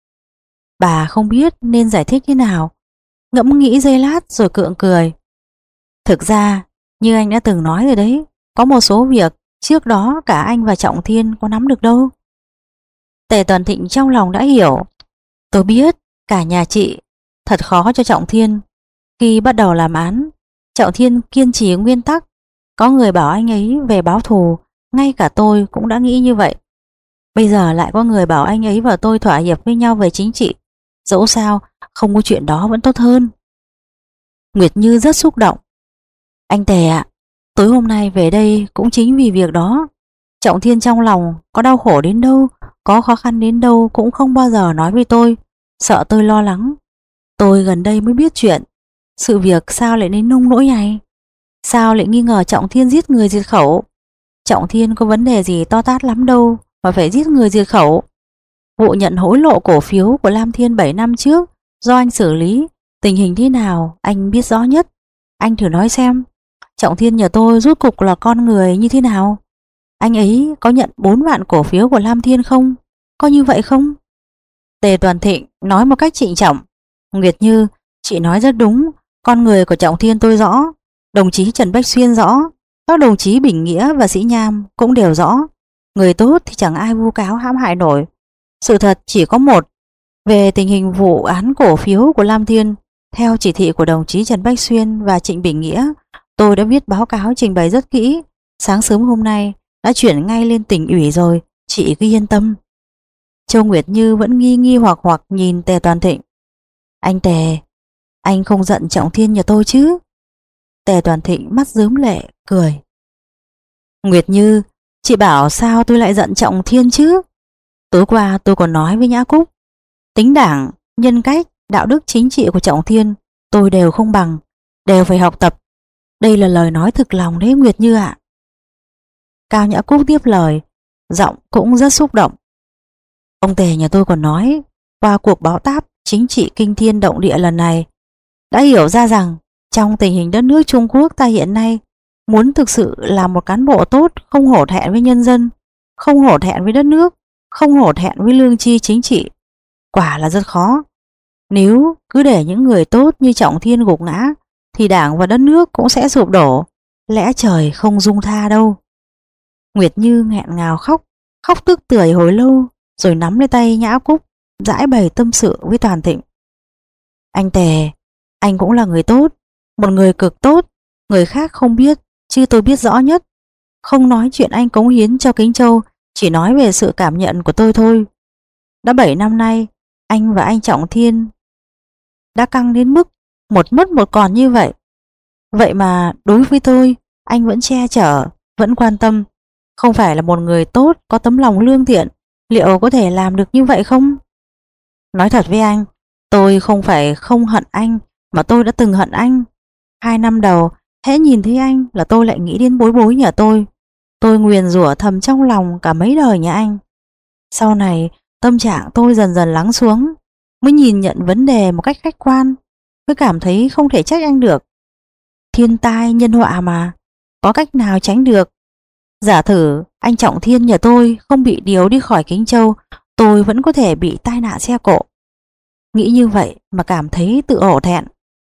Bà không biết nên giải thích thế nào, ngẫm nghĩ giây lát rồi cượng cười. Thực ra, như anh đã từng nói rồi đấy, có một số việc trước đó cả anh và Trọng Thiên có nắm được đâu. Tề Toàn Thịnh trong lòng đã hiểu. Tôi biết cả nhà chị Thật khó cho Trọng Thiên. Khi bắt đầu làm án, Trọng Thiên kiên trì nguyên tắc. Có người bảo anh ấy về báo thù, ngay cả tôi cũng đã nghĩ như vậy. Bây giờ lại có người bảo anh ấy và tôi thỏa hiệp với nhau về chính trị. Dẫu sao, không có chuyện đó vẫn tốt hơn. Nguyệt Như rất xúc động. Anh Tề ạ, tối hôm nay về đây cũng chính vì việc đó. Trọng Thiên trong lòng có đau khổ đến đâu, có khó khăn đến đâu cũng không bao giờ nói với tôi, sợ tôi lo lắng. Tôi gần đây mới biết chuyện. Sự việc sao lại đến nông nỗi này? Sao lại nghi ngờ Trọng Thiên giết người diệt khẩu? Trọng Thiên có vấn đề gì to tát lắm đâu mà phải giết người diệt khẩu. Vụ nhận hối lộ cổ phiếu của Lam Thiên bảy năm trước do anh xử lý, tình hình thế nào anh biết rõ nhất. Anh thử nói xem, Trọng Thiên nhờ tôi rốt cục là con người như thế nào? Anh ấy có nhận bốn vạn cổ phiếu của Lam Thiên không? Có như vậy không? Tề Toàn Thịnh nói một cách trịnh trọng. Nguyệt Như, chị nói rất đúng. Con người của Trọng Thiên tôi rõ. Đồng chí Trần Bách Xuyên rõ. Các đồng chí Bình Nghĩa và Sĩ Nham cũng đều rõ. Người tốt thì chẳng ai vu cáo hãm hại nổi. Sự thật chỉ có một. Về tình hình vụ án cổ phiếu của Lam Thiên, theo chỉ thị của đồng chí Trần Bách Xuyên và Trịnh Bình Nghĩa, tôi đã viết báo cáo trình bày rất kỹ. Sáng sớm hôm nay đã chuyển ngay lên tỉnh ủy rồi, chị cứ yên tâm. Châu Nguyệt Như vẫn nghi nghi hoặc hoặc nhìn Tề Toàn Thịnh. Anh Tề, anh không giận Trọng Thiên nhà tôi chứ? Tề Toàn Thịnh mắt rướm lệ, cười. Nguyệt Như, chị bảo sao tôi lại giận Trọng Thiên chứ? Tối qua tôi còn nói với Nhã Cúc, tính đảng, nhân cách, đạo đức chính trị của Trọng Thiên tôi đều không bằng, đều phải học tập. Đây là lời nói thực lòng đấy Nguyệt Như ạ. Cao Nhã Cúc tiếp lời, giọng cũng rất xúc động. Ông Tề nhà tôi còn nói, qua cuộc bão táp chính trị kinh thiên động địa lần này, đã hiểu ra rằng trong tình hình đất nước Trung Quốc ta hiện nay, muốn thực sự là một cán bộ tốt, không hổ thẹn với nhân dân, không hổ thẹn với đất nước, không hổ thẹn với lương tri chính trị, quả là rất khó. Nếu cứ để những người tốt như Trọng Thiên gục ngã, thì đảng và đất nước cũng sẽ sụp đổ, lẽ trời không dung tha đâu. Nguyệt Như nghẹn ngào khóc, khóc tức tưởi hồi lâu, rồi nắm lấy tay Nhã Cúc, giải bày tâm sự với Toàn Thịnh. Anh Tề, anh cũng là người tốt, một người cực tốt, người khác không biết, chứ tôi biết rõ nhất. Không nói chuyện anh cống hiến cho Kính Châu, chỉ nói về sự cảm nhận của tôi thôi. Đã bảy năm nay, anh và anh Trọng Thiên đã căng đến mức một mất một còn như vậy. Vậy mà đối với tôi, anh vẫn che chở, vẫn quan tâm. Không phải là một người tốt, có tấm lòng lương thiện, liệu có thể làm được như vậy không? Nói thật với anh, tôi không phải không hận anh, mà tôi đã từng hận anh. Hai năm đầu, hễ nhìn thấy anh là tôi lại nghĩ đến bối bối nhà tôi. Tôi nguyền rủa thầm trong lòng cả mấy đời nhà anh. Sau này, tâm trạng tôi dần dần lắng xuống, mới nhìn nhận vấn đề một cách khách quan, mới cảm thấy không thể trách anh được. Thiên tai nhân họa mà, có cách nào tránh được. Giả thử anh Trọng Thiên nhà tôi không bị điều đi khỏi Kính Châu, tôi vẫn có thể bị tai nạn xe cộ. Nghĩ như vậy mà cảm thấy tự hổ thẹn.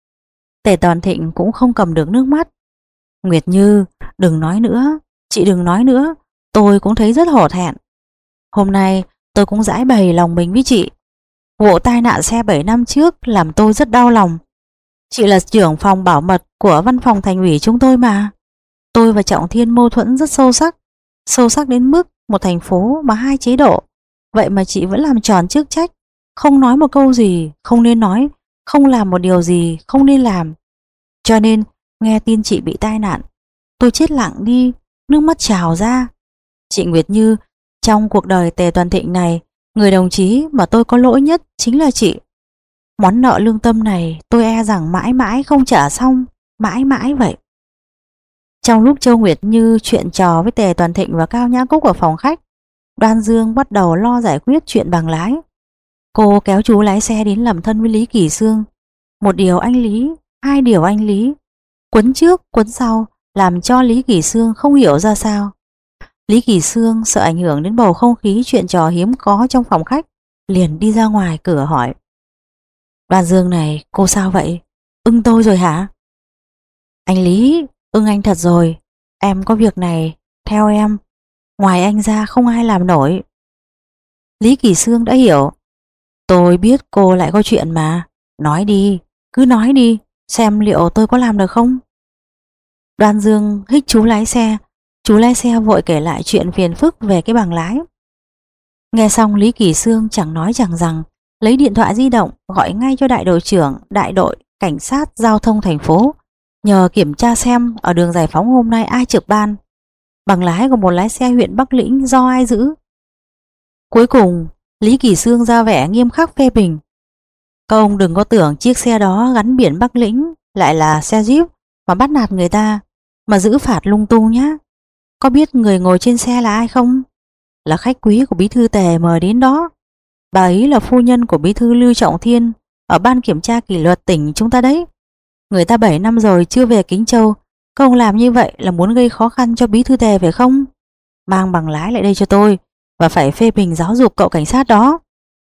Tề Toàn Thịnh cũng không cầm được nước mắt. Nguyệt Như, đừng nói nữa, chị đừng nói nữa, tôi cũng thấy rất hổ thẹn. Hôm nay tôi cũng giải bày lòng mình với chị. Vụ tai nạn xe bảy năm trước làm tôi rất đau lòng. Chị là trưởng phòng bảo mật của văn phòng thành ủy chúng tôi mà. Tôi và Trọng Thiên mâu thuẫn rất sâu sắc, sâu sắc đến mức một thành phố mà hai chế độ. Vậy mà chị vẫn làm tròn chức trách, không nói một câu gì không nên nói, không làm một điều gì không nên làm. Cho nên nghe tin chị bị tai nạn, tôi chết lặng đi, nước mắt trào ra. Chị Nguyệt Như, trong cuộc đời Tề Toàn Thịnh này, người đồng chí mà tôi có lỗi nhất chính là chị. Món nợ lương tâm này tôi e rằng mãi mãi không trả xong, mãi mãi vậy. Trong lúc Châu Nguyệt Như chuyện trò với Tề Toàn Thịnh và Cao Nhã Cúc ở phòng khách, Đoan Dương bắt đầu lo giải quyết chuyện bằng lái. Cô kéo chú lái xe đến làm thân với Lý Kỳ Sương. Một điều anh Lý, hai điều anh Lý, quấn trước quấn sau, làm cho Lý Kỳ Sương không hiểu ra sao. Lý Kỳ Sương sợ ảnh hưởng đến bầu không khí chuyện trò hiếm có trong phòng khách, liền đi ra ngoài cửa hỏi: Đoan Dương này, cô sao vậy? Ưng tôi rồi hả? Anh Lý, ưng anh thật rồi. Em có việc này, theo em, ngoài anh ra không ai làm nổi. Lý Kỳ Sương đã hiểu. Tôi biết cô lại có chuyện mà. Nói đi, cứ nói đi, xem liệu tôi có làm được không? Đoan Dương hích chú lái xe. Chú lái xe vội kể lại chuyện phiền phức về cái bằng lái. Nghe xong Lý Kỳ Xương chẳng nói chẳng rằng, lấy điện thoại di động gọi ngay cho đại đội trưởng đại đội cảnh sát giao thông thành phố, nhờ kiểm tra xem ở đường Giải Phóng hôm nay ai trực ban, bằng lái của một lái xe huyện Bắc Lĩnh do ai giữ. Cuối cùng Lý Kỳ Xương ra vẻ nghiêm khắc phê bình. Các ông đừng có tưởng chiếc xe đó gắn biển Bắc Lĩnh lại là xe Jeep mà bắt nạt người ta, mà giữ phạt lung tung nhá. Có biết người ngồi trên xe là ai không? Là khách quý của bí thư Tề mời đến đó. Bà ấy là phu nhân của bí thư Lưu Trọng Thiên ở ban kiểm tra kỷ luật tỉnh chúng ta đấy. Người ta bảy năm rồi chưa về Kính Châu, các ông làm như vậy là muốn gây khó khăn cho bí thư Tề phải không? Mang bằng lái lại đây cho tôi, và phải phê bình giáo dục cậu cảnh sát đó.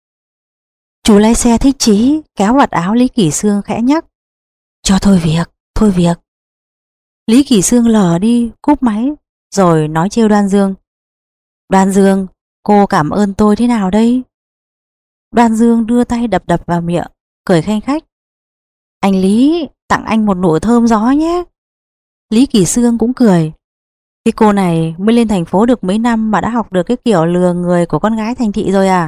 Chú lái xe thích chí kéo vạt áo Lý Kỳ Xương khẽ nhắc. Cho thôi việc, thôi việc. Lý Kỳ Xương lờ đi, cúp máy, rồi nói trêu Đoan Dương. Đoan Dương, cô cảm ơn tôi thế nào đây? Đoan Dương đưa tay đập đập vào miệng, cười khanh khách. Anh Lý, tặng anh một nụ thơm gió nhé. Lý Kỳ Xương cũng cười. Cái cô này mới lên thành phố được mấy năm mà đã học được cái kiểu lừa người của con gái thành thị rồi à?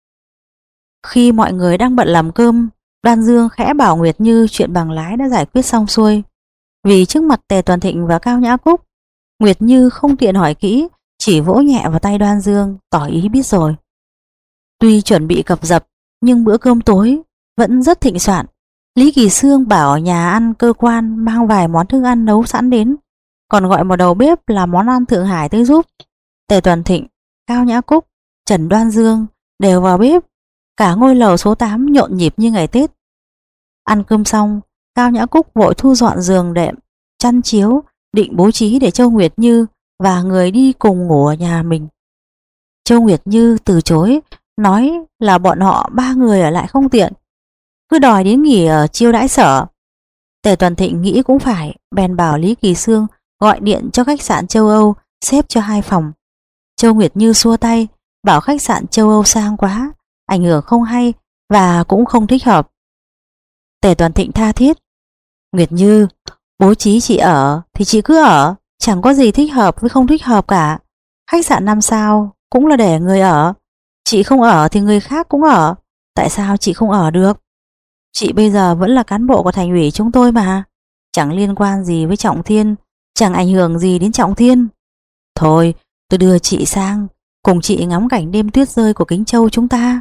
Khi mọi người đang bận làm cơm, Đoan Dương khẽ bảo Nguyệt Như chuyện bằng lái đã giải quyết xong xuôi. Vì trước mặt Tề Toàn Thịnh và Cao Nhã Cúc, Nguyệt Như không tiện hỏi kỹ, chỉ vỗ nhẹ vào tay Đoan Dương, tỏ ý biết rồi. Tuy chuẩn bị cập dập, nhưng bữa cơm tối vẫn rất thịnh soạn. Lý Kỳ Xương bảo nhà ăn cơ quan mang vài món thức ăn nấu sẵn đến, còn gọi một đầu bếp làm món ăn Thượng Hải tới giúp. Tề Toàn Thịnh, Cao Nhã Cúc, Trần Đoan Dương đều vào bếp. Cả ngôi lầu số tám nhộn nhịp như ngày Tết. Ăn cơm xong, Cao Nhã Cúc vội thu dọn giường đệm, chăn chiếu, định bố trí để Châu Nguyệt Như và người đi cùng ngủ ở nhà mình. Châu Nguyệt Như từ chối, nói là bọn họ ba người ở lại không tiện, cứ đòi đến nghỉ ở chiêu đãi sở. Tề Toàn Thịnh nghĩ cũng phải, bèn bảo Lý Kỳ Xương gọi điện cho khách sạn châu Âu xếp cho hai phòng. Châu Nguyệt Như xua tay, bảo khách sạn châu Âu sang quá, ảnh hưởng không hay và cũng không thích hợp. Tề Toàn Thịnh tha thiết. Nguyệt Như, bố trí chị ở thì chị cứ ở, chẳng có gì thích hợp với không thích hợp cả. Khách sạn năm sao cũng là để người ở, chị không ở thì người khác cũng ở, tại sao chị không ở được? Chị bây giờ vẫn là cán bộ của thành ủy chúng tôi mà, chẳng liên quan gì với Trọng Thiên, chẳng ảnh hưởng gì đến Trọng Thiên. Thôi, tôi đưa chị sang, cùng chị ngắm cảnh đêm tuyết rơi của Kính Châu chúng ta.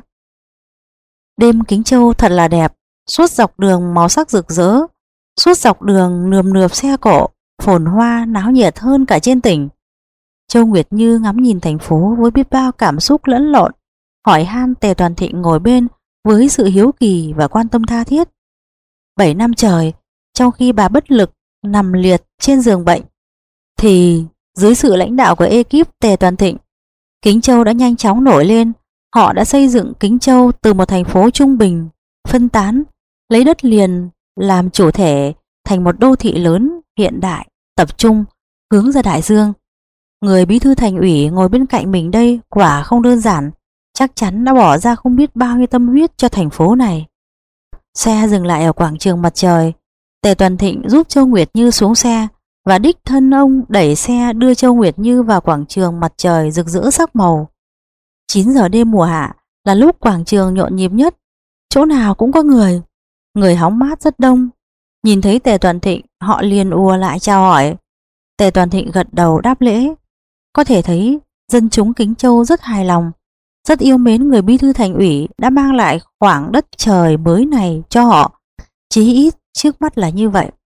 Đêm Kính Châu thật là đẹp, suốt dọc đường màu sắc rực rỡ, suốt dọc đường nườm nượp xe cộ, phồn hoa náo nhiệt hơn cả trên tỉnh. Châu Nguyệt Như ngắm nhìn thành phố với biết bao cảm xúc lẫn lộn, hỏi han Tề Toàn Thịnh ngồi bên với sự hiếu kỳ và quan tâm tha thiết. Bảy năm trời, trong khi bà bất lực nằm liệt trên giường bệnh, thì dưới sự lãnh đạo của ekip Tề Toàn Thịnh, Kính Châu đã nhanh chóng nổi lên. Họ đã xây dựng Kính Châu từ một thành phố trung bình, phân tán, lấy đất liền làm chủ thể thành một đô thị lớn, hiện đại, tập trung, hướng ra đại dương. Người bí thư thành ủy ngồi bên cạnh mình đây quả không đơn giản, chắc chắn đã bỏ ra không biết bao nhiêu tâm huyết cho thành phố này. Xe dừng lại ở quảng trường Mặt Trời. Tề Toàn Thịnh giúp Châu Nguyệt Như xuống xe và đích thân ông đẩy xe đưa Châu Nguyệt Như vào quảng trường Mặt Trời rực rỡ sắc màu. chín giờ đêm mùa hạ là lúc quảng trường nhộn nhịp nhất, chỗ nào cũng có người, người hóng mát rất đông. Nhìn thấy Tề Toàn Thịnh, họ liền ùa lại chào hỏi. Tề Toàn Thịnh gật đầu đáp lễ. Có thể thấy dân chúng Kính Châu rất hài lòng, rất yêu mến người bí thư thành ủy đã mang lại khoảng đất trời mới này cho họ, chí ít trước mắt là như vậy.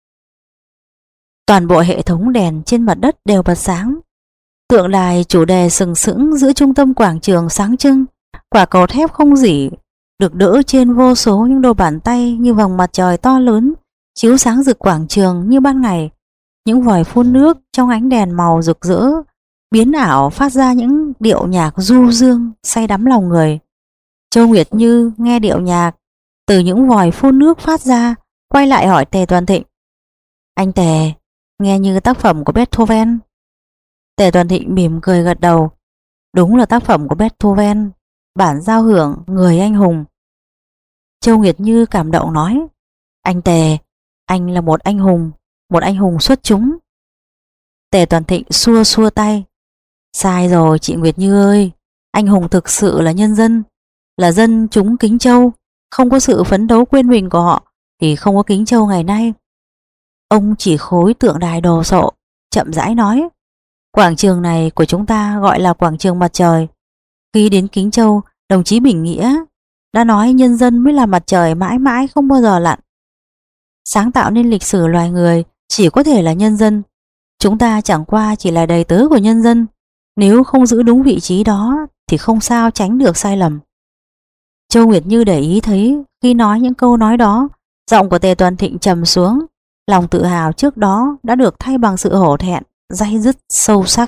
Toàn bộ hệ thống đèn trên mặt đất đều bật sáng. Tượng đài chủ đề sừng sững giữa trung tâm quảng trường sáng trưng, quả cầu thép không rỉ được đỡ trên vô số những đôi bàn tay như vòng mặt trời to lớn chiếu sáng rực quảng trường như ban ngày. Những vòi phun nước trong ánh đèn màu rực rỡ biến ảo phát ra những điệu nhạc du dương say đắm lòng người. Châu Nguyệt Như nghe điệu nhạc từ những vòi phun nước phát ra, quay lại hỏi Tề Toàn Thịnh. Anh Tề, nghe như tác phẩm của Beethoven. Tề Toàn Thịnh mỉm cười gật đầu. Đúng là tác phẩm của Beethoven, bản giao hưởng Người anh hùng. Châu Nguyệt Như cảm động nói: Anh Tề, anh là một anh hùng, một anh hùng xuất chúng. Tề Toàn Thịnh xua xua tay: Sai rồi chị Nguyệt Như ơi, anh hùng thực sự là nhân dân, là dân chúng Kính Châu. Không có sự phấn đấu quên mình của họ thì không có Kính Châu ngày nay. Ông chỉ khối tượng đài đồ sộ, chậm rãi nói: Quảng trường này của chúng ta gọi là quảng trường mặt trời. Khi đến Kính Châu, đồng chí Bình Nghĩa đã nói nhân dân mới là mặt trời mãi mãi không bao giờ lặn. Sáng tạo nên lịch sử loài người chỉ có thể là nhân dân. Chúng ta chẳng qua chỉ là đầy tớ của nhân dân. Nếu không giữ đúng vị trí đó thì không sao tránh được sai lầm. Châu Nguyệt Như để ý thấy khi nói những câu nói đó, giọng của Tề Toàn Thịnh trầm xuống. Lòng tự hào trước đó đã được thay bằng sự hổ thẹn, day dứt sâu sắc.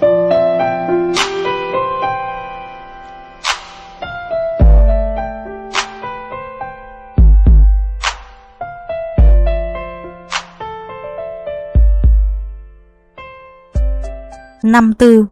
Năm tư.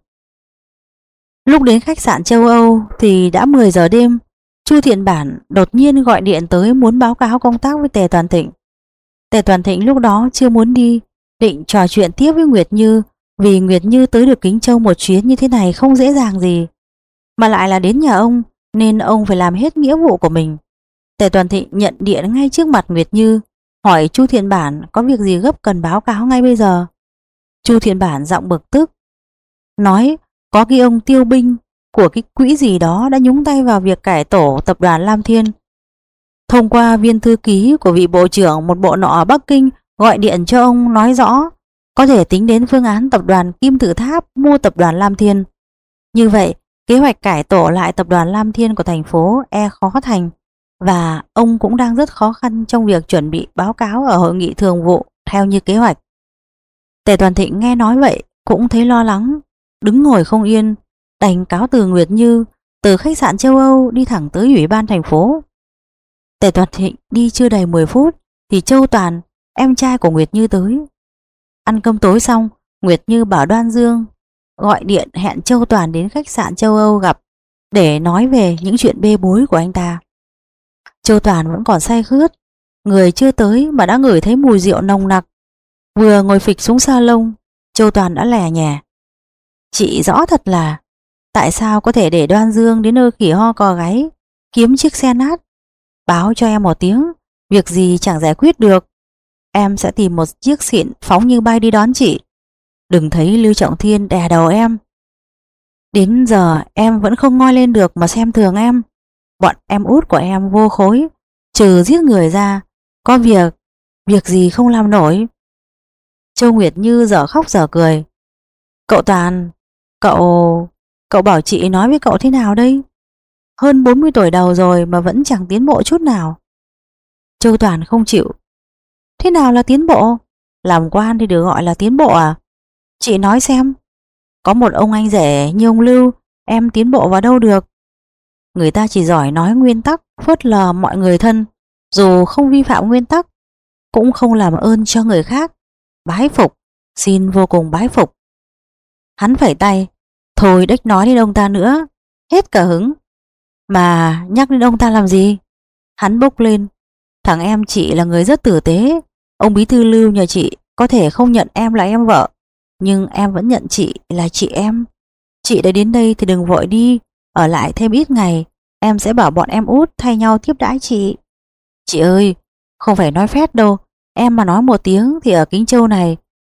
Lúc đến khách sạn châu Âu thì đã mười giờ đêm. Chu Thiện Bản đột nhiên gọi điện tới muốn báo cáo công tác với Tề Toàn Thịnh. Tề Toàn Thịnh lúc đó chưa muốn đi, định trò chuyện tiếp với Nguyệt Như, vì Nguyệt Như tới được Kính Châu một chuyến như thế này không dễ dàng gì, mà lại là đến nhà ông nên ông phải làm hết nghĩa vụ của mình. Tề Toàn Thịnh nhận điện ngay trước mặt Nguyệt Như, hỏi Chu Thiện Bản có việc gì gấp cần báo cáo ngay bây giờ. Chu Thiện Bản giọng bực tức, nói có cái ông Tiêu Binh của cái quỹ gì đó đã nhúng tay vào việc cải tổ tập đoàn Lam Thiên. Thông qua viên thư ký của vị bộ trưởng một bộ nọ ở Bắc Kinh gọi điện cho ông nói rõ có thể tính đến phương án tập đoàn Kim Tự Tháp mua tập đoàn Lam Thiên. Như vậy, kế hoạch cải tổ lại tập đoàn Lam Thiên của thành phố e khó thành, và ông cũng đang rất khó khăn trong việc chuẩn bị báo cáo ở hội nghị thường vụ theo như kế hoạch. Tề Toàn Thịnh nghe nói vậy cũng thấy lo lắng, đứng ngồi không yên, đành cáo từ Nguyệt Như từ khách sạn châu Âu đi thẳng tới ủy ban thành phố. Tề Toàn Thịnh đi chưa đầy mười phút thì Châu Toàn, em trai của Nguyệt Như tới. Ăn cơm tối xong, Nguyệt Như bảo Đoan Dương gọi điện hẹn Châu Toàn đến khách sạn châu Âu gặp để nói về những chuyện bê bối của anh ta. Châu Toàn vẫn còn say khướt, người chưa tới mà đã ngửi thấy mùi rượu nồng nặc. Vừa ngồi phịch xuống salon, Châu Toàn đã lè nhè: Chị rõ thật là tại sao có thể để Đoan Dương đến nơi khỉ ho cò gáy kiếm chiếc xe nát. Báo cho em một tiếng, việc gì chẳng giải quyết được. Em sẽ tìm một chiếc xịn phóng như bay đi đón chị. Đừng thấy Lưu Trọng Thiên đè đầu em. Đến giờ em vẫn không ngoi lên được mà xem thường em. Bọn em út của em vô khối, trừ giết người ra, có việc, việc gì không làm nổi. Châu Nguyệt Như dở khóc dở cười: Cậu Toàn, cậu... cậu bảo chị nói với cậu thế nào đây? Hơn bốn mươi tuổi đầu rồi mà vẫn chẳng tiến bộ chút nào. Châu Toàn không chịu: Thế nào là tiến bộ? Làm quan thì được gọi là tiến bộ à? Chị nói xem, có một ông anh rể như ông Lưu, em tiến bộ vào đâu được? Người ta chỉ giỏi nói nguyên tắc, phớt lờ mọi người thân, dù không vi phạm nguyên tắc, cũng không làm ơn cho người khác. Bái phục, xin vô cùng bái phục. Hắn phẩy tay: Thôi đếch nói đến ông ta nữa, hết cả hứng. Mà nhắc đến ông ta làm gì? Hắn bốc lên: Thằng em chị là người rất tử tế. Ông bí thư Lưu nhà chị có thể không nhận em là em vợ, nhưng em vẫn nhận chị là chị em. Chị đã đến đây thì đừng vội đi, ở lại thêm ít ngày, em sẽ bảo bọn em út thay nhau tiếp đãi chị. Chị ơi, không phải nói phét đâu, em mà nói một tiếng thì ở Kính Châu này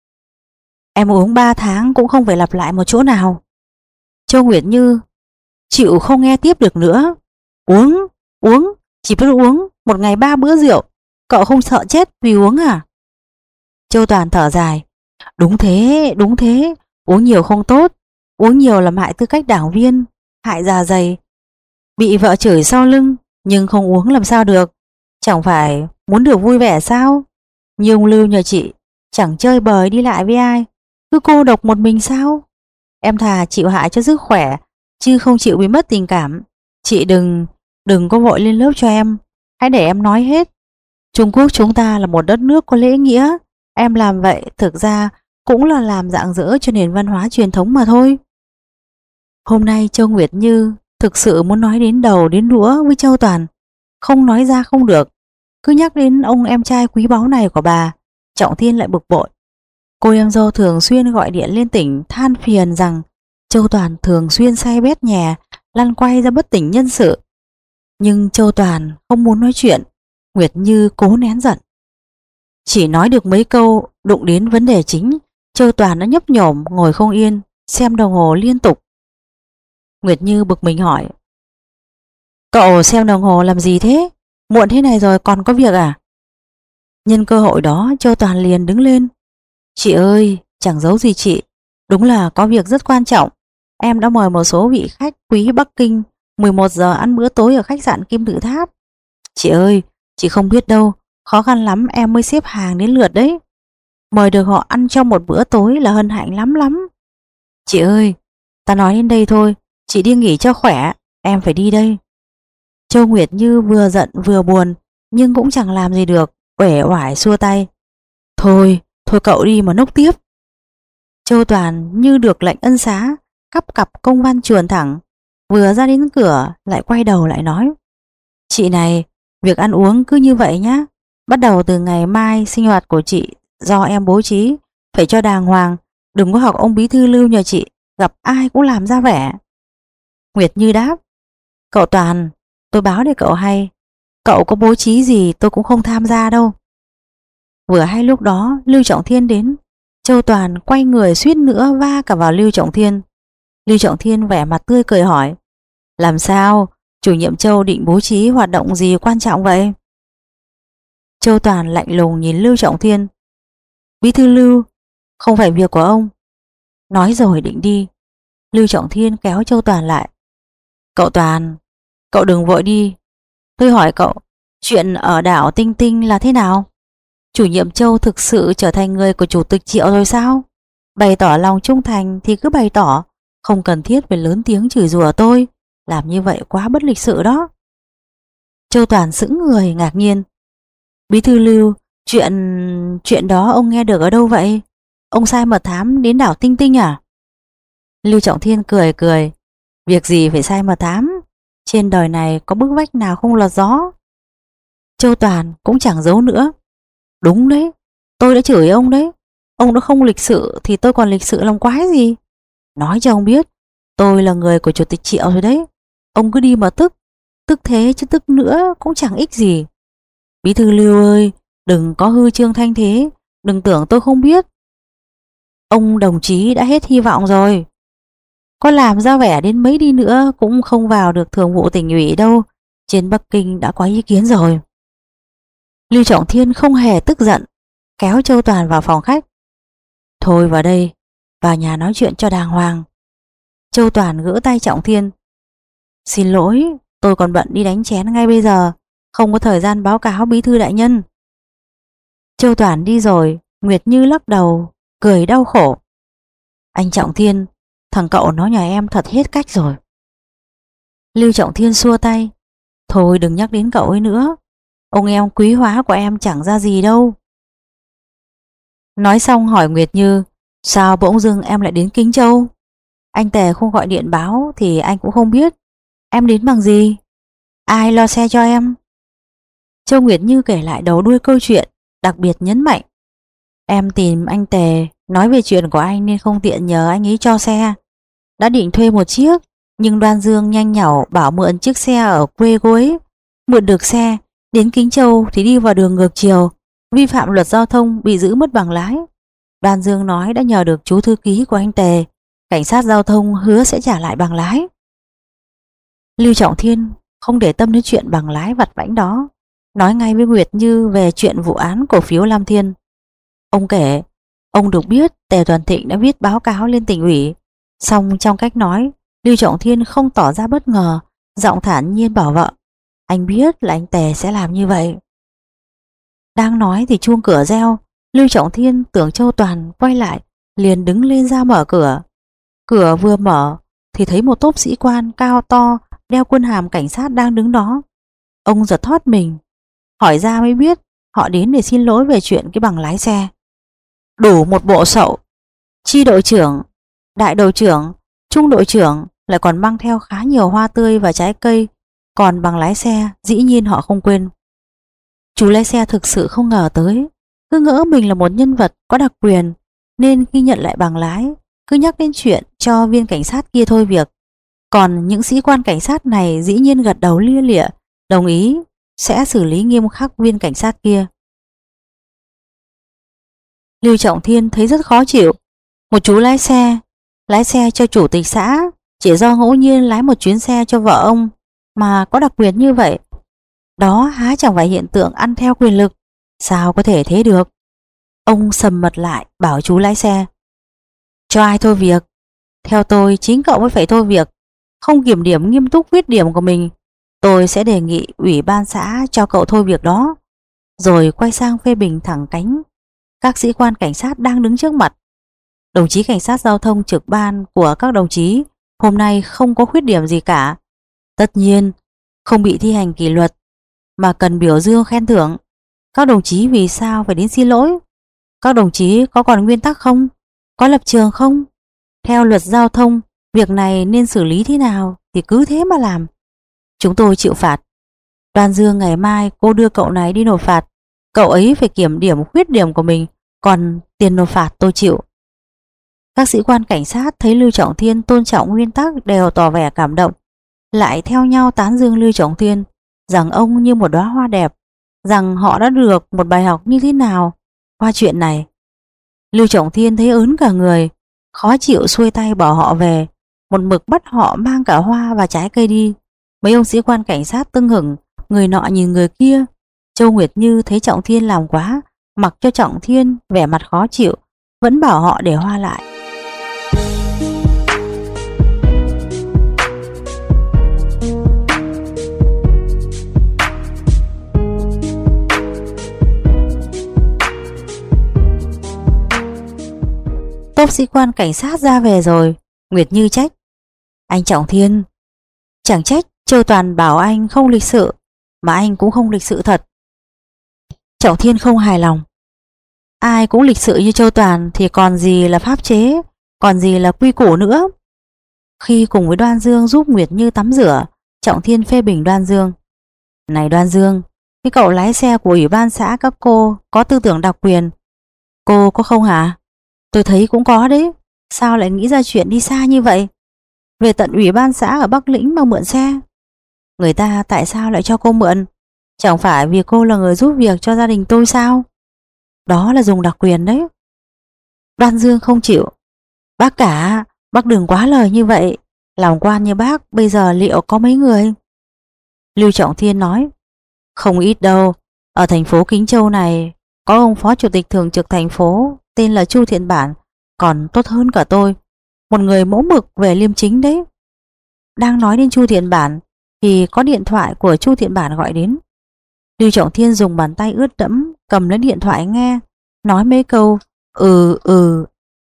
em uống ba tháng cũng không phải lặp lại một chỗ nào. Châu Nguyệt Như chịu không nghe tiếp được nữa: Uống, uống, chỉ biết uống, một ngày ba bữa rượu, cậu không sợ chết vì uống à? Châu Toàn thở dài: Đúng thế, đúng thế, uống nhiều không tốt, uống nhiều làm hại tư cách đảng viên, hại dạ dày. Bị vợ chửi sau lưng, nhưng không uống làm sao được, chẳng phải muốn được vui vẻ sao? Như ông Lưu nhà chị, chẳng chơi bời đi lại với ai, cứ cô độc một mình sao? Em thà chịu hại cho sức khỏe, chứ không chịu bị mất tình cảm. Chị đừng, đừng có vội lên lớp cho em, hãy để em nói hết. Trung Quốc chúng ta là một đất nước có lễ nghĩa, em làm vậy thực ra cũng là làm rạng rỡ cho nền văn hóa truyền thống mà thôi. Hôm nay Châu Nguyệt Như thực sự muốn nói đến đầu đến đũa với Châu Toàn, không nói ra không được. Cứ nhắc đến ông em trai quý báu này của bà, Trọng Thiên lại bực bội. Cô em dâu thường xuyên gọi điện lên tỉnh than phiền rằng Châu Toàn thường xuyên say bét nhè, lăn quay ra bất tỉnh nhân sự. Nhưng Châu Toàn không muốn nói chuyện, Nguyệt Như cố nén giận. Chỉ nói được mấy câu, đụng đến vấn đề chính, Châu Toàn đã nhấp nhổm ngồi không yên, xem đồng hồ liên tục. Nguyệt Như bực mình hỏi: Cậu xem đồng hồ làm gì thế? Muộn thế này rồi còn có việc à? Nhân cơ hội đó, Châu Toàn liền đứng lên. Chị ơi, chẳng giấu gì chị, đúng là có việc rất quan trọng. Em đã mời một số vị khách quý Bắc Kinh mười một giờ ăn bữa tối ở khách sạn Kim Tự Tháp. Chị ơi, chị không biết đâu, khó khăn lắm em mới xếp hàng đến lượt đấy. Mời được họ ăn trong một bữa tối là hân hạnh lắm lắm. Chị ơi, ta nói đến đây thôi, chị đi nghỉ cho khỏe, em phải đi đây. Châu Nguyệt Như vừa giận vừa buồn, nhưng cũng chẳng làm gì được, uể oải xua tay. Thôi, thôi cậu đi mà nốc tiếp. Châu Toàn như được lệnh ân xá, cắp cặp công văn chuồn thẳng, vừa ra đến cửa lại quay đầu lại nói: Chị này, việc ăn uống cứ như vậy nhá. Bắt đầu từ ngày mai sinh hoạt của chị do em bố trí, phải cho đàng hoàng, đừng có học ông bí thư Lưu nhà chị, gặp ai cũng làm ra vẻ. Nguyệt Như đáp: Cậu Toàn, tôi báo để cậu hay, cậu có bố trí gì tôi cũng không tham gia đâu. Vừa hay lúc đó Lưu Trọng Thiên đến, Châu Toàn quay người suýt nữa va cả vào Lưu Trọng Thiên. Lưu Trọng Thiên vẻ mặt tươi cười hỏi: Làm sao, chủ nhiệm Châu định bố trí hoạt động gì quan trọng vậy? Châu Toàn lạnh lùng nhìn Lưu Trọng Thiên. Bí thư Lưu, không phải việc của ông. Nói rồi định đi, Lưu Trọng Thiên kéo Châu Toàn lại. Cậu Toàn, cậu đừng vội đi. Tôi hỏi cậu, chuyện ở đảo Tinh Tinh là thế nào? Chủ nhiệm Châu thực sự trở thành người của chủ tịch Triệu rồi sao? Bày tỏ lòng trung thành thì cứ bày tỏ, không cần thiết phải lớn tiếng chửi rủa tôi, làm như vậy quá bất lịch sự đó. Châu Toàn sững người ngạc nhiên. Bí thư Lưu, chuyện... chuyện đó ông nghe được ở đâu vậy? Ông sai mật thám đến đảo Tinh Tinh à? Lưu Trọng Thiên cười cười. Việc gì phải sai mật thám? Trên đời này có bức vách nào không lọt gió? Châu Toàn cũng chẳng giấu nữa. Đúng đấy, tôi đã chửi ông đấy. Ông đã không lịch sự thì tôi còn lịch sự làm quái gì? Nói cho ông biết, tôi là người của chủ tịch Triệu rồi đấy. Ông cứ đi mà tức. Tức thế chứ tức nữa cũng chẳng ích gì. Bí thư Lưu ơi, đừng có hư trương thanh thế, đừng tưởng tôi không biết. Ông đồng chí đã hết hy vọng rồi. Có làm ra vẻ đến mấy đi nữa cũng không vào được thường vụ tỉnh ủy đâu. Trên Bắc Kinh đã có ý kiến rồi. Lưu Trọng Thiên không hề tức giận, kéo Châu Toàn vào phòng khách. Thôi vào đây, vào nhà nói chuyện cho đàng hoàng. Châu Toàn gỡ tay Trọng Thiên. Xin lỗi, tôi còn bận đi đánh chén ngay bây giờ, không có thời gian báo cáo bí thư đại nhân. Châu Toàn đi rồi, Nguyệt Như lắc đầu, cười đau khổ. Anh Trọng Thiên, thằng cậu nó nhà em thật hết cách rồi. Lưu Trọng Thiên xua tay. Thôi đừng nhắc đến cậu ấy nữa. Ông em quý hóa của em chẳng ra gì đâu. Nói xong hỏi Nguyệt Như, sao bỗng dưng em lại đến Kính Châu? Anh Tề không gọi điện báo thì anh cũng không biết. Em đến bằng gì? Ai lo xe cho em? Châu Nguyệt Như kể lại đầu đuôi câu chuyện, đặc biệt nhấn mạnh. Em tìm anh Tề nói về chuyện của anh nên không tiện nhờ anh ấy cho xe. Đã định thuê một chiếc, nhưng Đoan Dương nhanh nhảu bảo mượn chiếc xe ở quê cô ấy. Mượn được xe, đến Kính Châu thì đi vào đường ngược chiều, vi phạm luật giao thông bị giữ mất bằng lái. Đoan Dương nói đã nhờ được chú thư ký của anh Tề, cảnh sát giao thông hứa sẽ trả lại bằng lái. Lưu Trọng Thiên không để tâm đến chuyện bằng lái vặt vãnh đó, nói ngay với Nguyệt Như về chuyện vụ án cổ phiếu Lam Thiên. Ông kể, ông được biết Tề Toàn Thịnh đã viết báo cáo lên tỉnh ủy, song trong cách nói, Lưu Trọng Thiên không tỏ ra bất ngờ, giọng thản nhiên bảo vợ, anh biết là anh Tề sẽ làm như vậy. Đang nói thì chuông cửa reo, Lưu Trọng Thiên tưởng Châu Toàn quay lại, liền đứng lên ra mở cửa. Cửa vừa mở thì thấy một tốp sĩ quan cao to đeo quân hàm cảnh sát đang đứng đó. Ông giật thót mình, hỏi ra mới biết họ đến để xin lỗi về chuyện cái bằng lái xe. Đủ một bộ sậu, chi đội trưởng, đại đội trưởng, trung đội trưởng, lại còn mang theo khá nhiều hoa tươi và trái cây, còn bằng lái xe dĩ nhiên họ không quên. Chú lái xe thực sự không ngờ tới, cứ ngỡ mình là một nhân vật có đặc quyền, nên khi nhận lại bằng lái, cứ nhắc đến chuyện cho viên cảnh sát kia thôi việc. Còn những sĩ quan cảnh sát này dĩ nhiên gật đầu lia lịa, đồng ý sẽ xử lý nghiêm khắc viên cảnh sát kia. Lưu Trọng Thiên thấy rất khó chịu. Một chú lái xe, lái xe cho chủ tịch xã, chỉ do ngẫu nhiên lái một chuyến xe cho vợ ông mà có đặc quyền như vậy. Đó há chẳng phải hiện tượng ăn theo quyền lực, sao có thể thế được. Ông sầm mặt lại bảo chú lái xe: cho ai thôi việc? Theo tôi chính cậu mới phải thôi việc. Không kiểm điểm nghiêm túc khuyết điểm của mình, tôi sẽ đề nghị ủy ban xã cho cậu thôi việc đó. Rồi quay sang phê bình thẳng cánh các sĩ quan cảnh sát đang đứng trước mặt. Đồng chí cảnh sát giao thông trực ban của các đồng chí hôm nay không có khuyết điểm gì cả. Tất nhiên không bị thi hành kỷ luật, mà cần biểu dương khen thưởng. Các đồng chí vì sao phải đến xin lỗi? Các đồng chí có còn nguyên tắc không? Có lập trường không? Theo luật giao thông, việc này nên xử lý thế nào thì cứ thế mà làm. Chúng tôi chịu phạt. Đoàn Dương, ngày mai cô đưa cậu này đi nộp phạt. Cậu ấy phải kiểm điểm khuyết điểm của mình, còn tiền nộp phạt tôi chịu. Các sĩ quan cảnh sát thấy Lưu Trọng Thiên tôn trọng nguyên tắc đều tỏ vẻ cảm động, lại theo nhau tán dương Lưu Trọng Thiên rằng ông như một đóa hoa đẹp, rằng họ đã được một bài học như thế nào qua chuyện này. Lưu Trọng Thiên thấy ớn cả người, khó chịu xuôi tay bỏ họ về, một mực bắt họ mang cả hoa và trái cây đi. Mấy ông sĩ quan cảnh sát tưng hửng, người nọ nhìn người kia. Châu Nguyệt Như thấy Trọng Thiên làm quá, mặc cho Trọng Thiên vẻ mặt khó chịu, vẫn bảo họ để hoa lại. Tốp sĩ quan cảnh sát ra về rồi. Nguyệt Như trách: anh Trọng Thiên, chẳng trách Châu Toàn bảo anh không lịch sự, mà anh cũng không lịch sự thật. Trọng Thiên không hài lòng: ai cũng lịch sự như Châu Toàn thì còn gì là pháp chế, còn gì là quy củ nữa. Khi cùng với Đoan Dương giúp Nguyệt Như tắm rửa, Trọng Thiên phê bình Đoan Dương: này Đoan Dương, cái cậu lái xe của ủy ban xã các cô có tư tưởng đặc quyền. Cô có không hả? Tôi thấy cũng có đấy. Sao lại nghĩ ra chuyện đi xa như vậy? Về tận ủy ban xã ở Bắc Lĩnh mà mượn xe. Người ta tại sao lại cho cô mượn? Chẳng phải vì cô là người giúp việc cho gia đình tôi sao? Đó là dùng đặc quyền đấy. Đoan Dương không chịu: bác cả, bác đừng quá lời như vậy. Làm quan như bác bây giờ liệu có mấy người? Lưu Trọng Thiên nói: không ít đâu. Ở thành phố Kính Châu này có ông phó chủ tịch thường trực thành phố tên là Chu Thiện Bản, còn tốt hơn cả tôi, một người mẫu mực về liêm chính đấy. Đang nói đến Chu Thiện Bản thì có điện thoại của Chu Thiện Bản gọi đến. Lưu Trọng Thiên dùng bàn tay ướt đẫm cầm lấy điện thoại nghe, nói mấy câu ừ ừ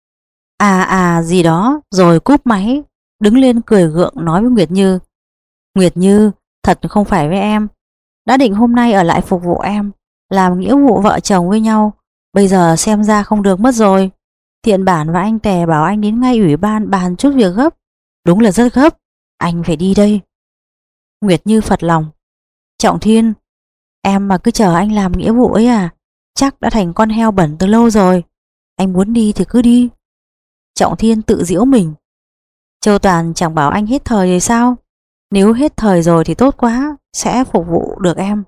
à à gì đó rồi cúp máy, đứng lên cười gượng nói với Nguyệt Như: Nguyệt Như, thật không phải với em, đã định hôm nay ở lại phục vụ em, làm nghĩa vụ vợ chồng với nhau, bây giờ xem ra không được mất rồi. Thiện Bản và anh Tè bảo anh đến ngay ủy ban bàn chút việc gấp. Đúng là rất gấp, anh phải đi đây. Nguyệt Như phật lòng: Trọng Thiên, em mà cứ chờ anh làm nghĩa vụ ấy à, chắc đã thành con heo bẩn từ lâu rồi. Anh muốn đi thì cứ đi. Trọng Thiên tự giễu mình: Châu Toàn chẳng bảo anh hết thời rồi sao? Nếu hết thời rồi thì tốt quá, sẽ phục vụ được em.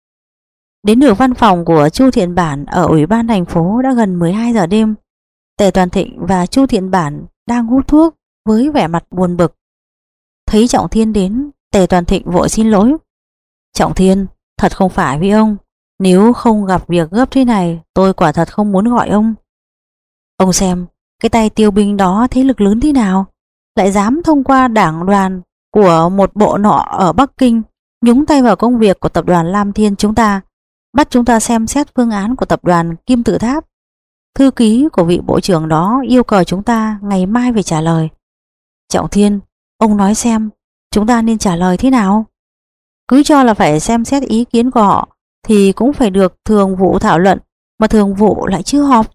Đến được văn phòng của Chu Thiện Bản ở ủy ban thành phố đã gần mười hai giờ đêm. Tề Toàn Thịnh và Chu Thiện Bản đang hút thuốc với vẻ mặt buồn bực. Thấy Trọng Thiên đến, Tề Toàn Thịnh vội xin lỗi: Trọng Thiên, thật không phải với ông, nếu không gặp việc gấp thế này tôi quả thật không muốn gọi ông. Ông xem cái tay Tiêu Binh đó thế lực lớn thế nào, lại dám thông qua đảng đoàn của một bộ nọ ở Bắc Kinh nhúng tay vào công việc của tập đoàn Lam Thiên chúng ta, bắt chúng ta xem xét phương án của tập đoàn Kim Tự Tháp. Thư ký của vị bộ trưởng đó yêu cầu chúng ta ngày mai phải trả lời. Trọng Thiên, ông nói xem chúng ta nên trả lời thế nào? Cứ cho là phải xem xét ý kiến của họ thì cũng phải được thường vụ thảo luận, mà thường vụ lại chưa họp.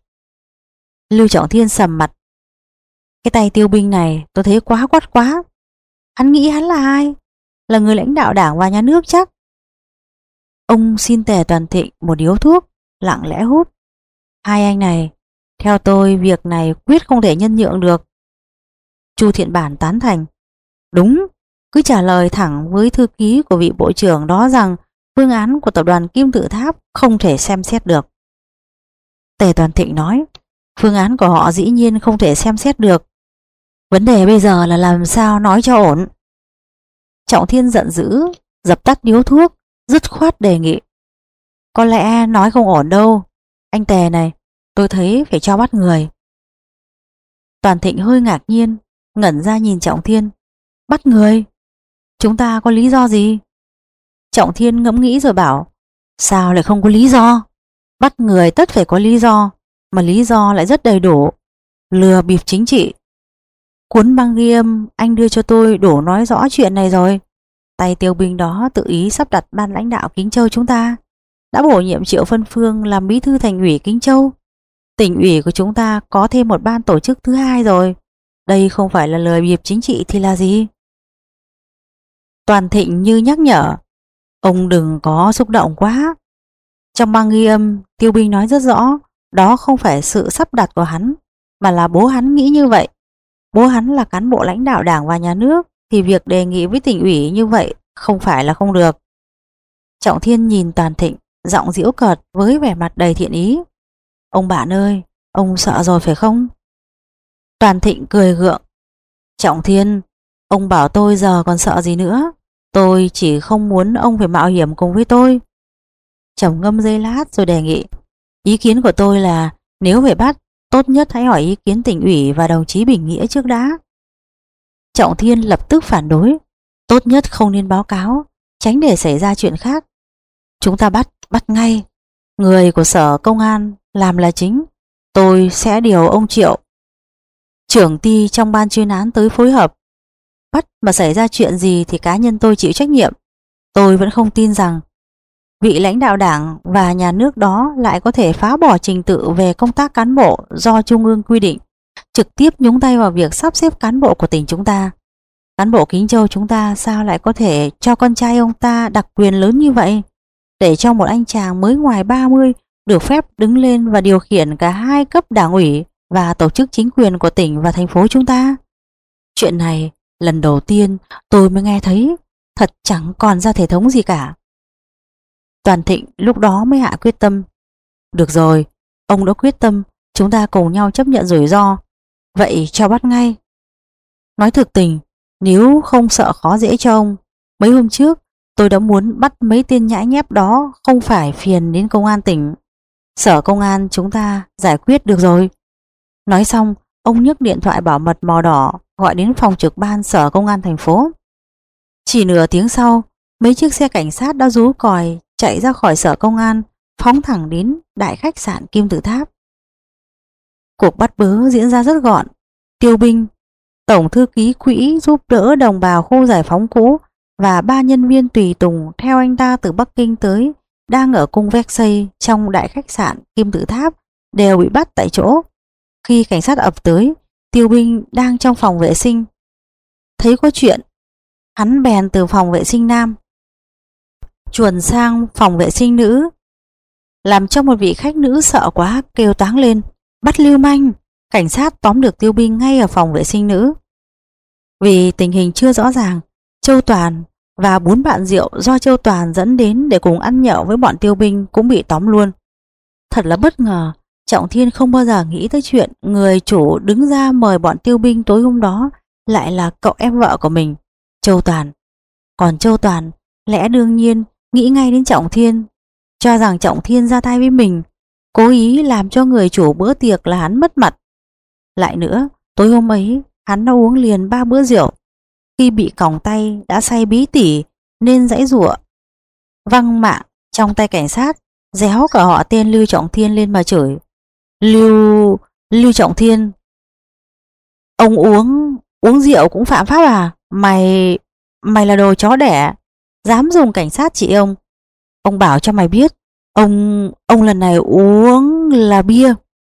Lưu Trọng Thiên sầm mặt: Cái tay Tiêu Binh này tôi thấy quá quắt quá. Hắn nghĩ hắn là ai? Là người lãnh đạo đảng và nhà nước chắc. Ông xin Tề Toàn Thịnh một điếu thuốc, lặng lẽ hút. Hai anh này, theo tôi việc này quyết không thể nhân nhượng được. Chu Thiện Bản tán thành. Đúng, cứ trả lời thẳng với thư ký của vị bộ trưởng đó rằng phương án của tập đoàn Kim Tự Tháp không thể xem xét được. Tề Toàn Thịnh nói, phương án của họ dĩ nhiên không thể xem xét được. Vấn đề bây giờ là làm sao nói cho ổn. Trọng Thiên giận dữ, dập tắt điếu thuốc, dứt khoát đề nghị. Có lẽ nói không ổn đâu. Anh Tề này, tôi thấy phải cho bắt người. Toàn Thịnh hơi ngạc nhiên, ngẩn ra nhìn Trọng Thiên. Bắt người? Chúng ta có lý do gì? Trọng Thiên ngẫm nghĩ rồi bảo, sao lại không có lý do? Bắt người tất phải có lý do, mà lý do lại rất đầy đủ. Lừa bịp chính trị. Cuốn băng ghi âm anh đưa cho tôi đủ nói rõ chuyện này rồi. Tay Tiêu binh đó tự ý sắp đặt ban lãnh đạo Kính Châu chúng ta, đã bổ nhiệm Triệu Phân Phương làm bí thư thành ủy Kính Châu. Tỉnh ủy của chúng ta có thêm một ban tổ chức thứ hai rồi. Đây không phải là lời bịp chính trị thì là gì? Toàn Thịnh như nhắc nhở, ông đừng có xúc động quá. Trong băng ghi âm, Tiêu binh nói rất rõ, đó không phải sự sắp đặt của hắn, mà là bố hắn nghĩ như vậy. Bố hắn là cán bộ lãnh đạo Đảng và Nhà nước, thì việc đề nghị với tỉnh ủy như vậy không phải là không được. Trọng Thiên nhìn Toàn Thịnh, giọng giễu cợt với vẻ mặt đầy thiện ý. Ông bạn ơi, ông sợ rồi phải không? Toàn Thịnh cười gượng. Trọng Thiên, ông bảo tôi giờ còn sợ gì nữa. Tôi chỉ không muốn ông phải mạo hiểm cùng với tôi. Trầm ngâm giây lát rồi đề nghị. Ý kiến của tôi là nếu phải bắt, tốt nhất hãy hỏi ý kiến tỉnh ủy và đồng chí Bình Nghĩa trước đã. Trọng Thiên lập tức phản đối. Tốt nhất không nên báo cáo, tránh để xảy ra chuyện khác. Chúng ta bắt, bắt ngay. Người của sở công an làm là chính. Tôi sẽ điều ông Triệu, trưởng ty trong ban chuyên án tới phối hợp. Bắt mà xảy ra chuyện gì thì cá nhân tôi chịu trách nhiệm. Tôi vẫn không tin rằng vị lãnh đạo Đảng và Nhà nước đó lại có thể phá bỏ trình tự về công tác cán bộ do Trung ương quy định, trực tiếp nhúng tay vào việc sắp xếp cán bộ của tỉnh chúng ta. Cán bộ Kính Châu chúng ta sao lại có thể cho con trai ông ta đặc quyền lớn như vậy, để cho một anh chàng mới ngoài ba mươi được phép đứng lên và điều khiển cả hai cấp đảng ủy và tổ chức chính quyền của tỉnh và thành phố chúng ta. Chuyện này lần đầu tiên tôi mới nghe thấy, thật chẳng còn ra thể thống gì cả. Toàn Thịnh lúc đó mới hạ quyết tâm. Được rồi, ông đã quyết tâm, chúng ta cùng nhau chấp nhận rủi ro. Vậy cho bắt ngay. Nói thực tình, nếu không sợ khó dễ cho ông, mấy hôm trước tôi đã muốn bắt mấy tên nhãi nhép đó, không phải phiền đến công an tỉnh. Sở công an chúng ta giải quyết được rồi. Nói xong, ông nhấc điện thoại bảo mật màu đỏ gọi đến phòng trực ban sở công an thành phố. Chỉ nửa tiếng sau, mấy chiếc xe cảnh sát đã rú còi chạy ra khỏi sở công an, phóng thẳng đến đại khách sạn Kim Tự Tháp. Cuộc bắt bớ diễn ra rất gọn. Tiêu binh, tổng thư ký quỹ giúp đỡ đồng bào khu giải phóng cũ và ba nhân viên tùy tùng theo anh ta từ Bắc Kinh tới, đang ở cung Versailles trong đại khách sạn Kim Tự Tháp, đều bị bắt tại chỗ. Khi cảnh sát ập tới, Tiêu binh đang trong phòng vệ sinh. Thấy có chuyện, hắn bèn từ phòng vệ sinh nam chuồn sang phòng vệ sinh nữ, làm cho một vị khách nữ sợ quá kêu toáng lên. Bắt lưu manh! Cảnh sát tóm được Tiêu binh ngay ở phòng vệ sinh nữ. Vì tình hình chưa rõ ràng, Châu Toàn và bốn bạn rượu do Châu Toàn dẫn đến để cùng ăn nhậu với bọn Tiêu binh cũng bị tóm luôn. Thật là bất ngờ, Trọng Thiên không bao giờ nghĩ tới chuyện người chủ đứng ra mời bọn Tiêu binh tối hôm đó lại là cậu em vợ của mình, Châu Toàn. Còn Châu Toàn lẽ đương nhiên nghĩ ngay đến Trọng Thiên, cho rằng Trọng Thiên ra tay với mình, cố ý làm cho người chủ bữa tiệc là hắn mất mặt. Lại nữa, tối hôm ấy hắn đã uống liền ba bữa rượu, khi bị còng tay đã say bí tỉ nên giãy giụa văng mạng trong tay cảnh sát, réo cả họ tên Lưu Trọng Thiên lên mà chửi. Lưu... Lưu Trọng Thiên, ông uống... uống rượu cũng phạm pháp à? Mày... mày là đồ chó đẻ, dám dùng cảnh sát trị ông. Ông bảo cho mày biết, ông... ông lần này uống là bia.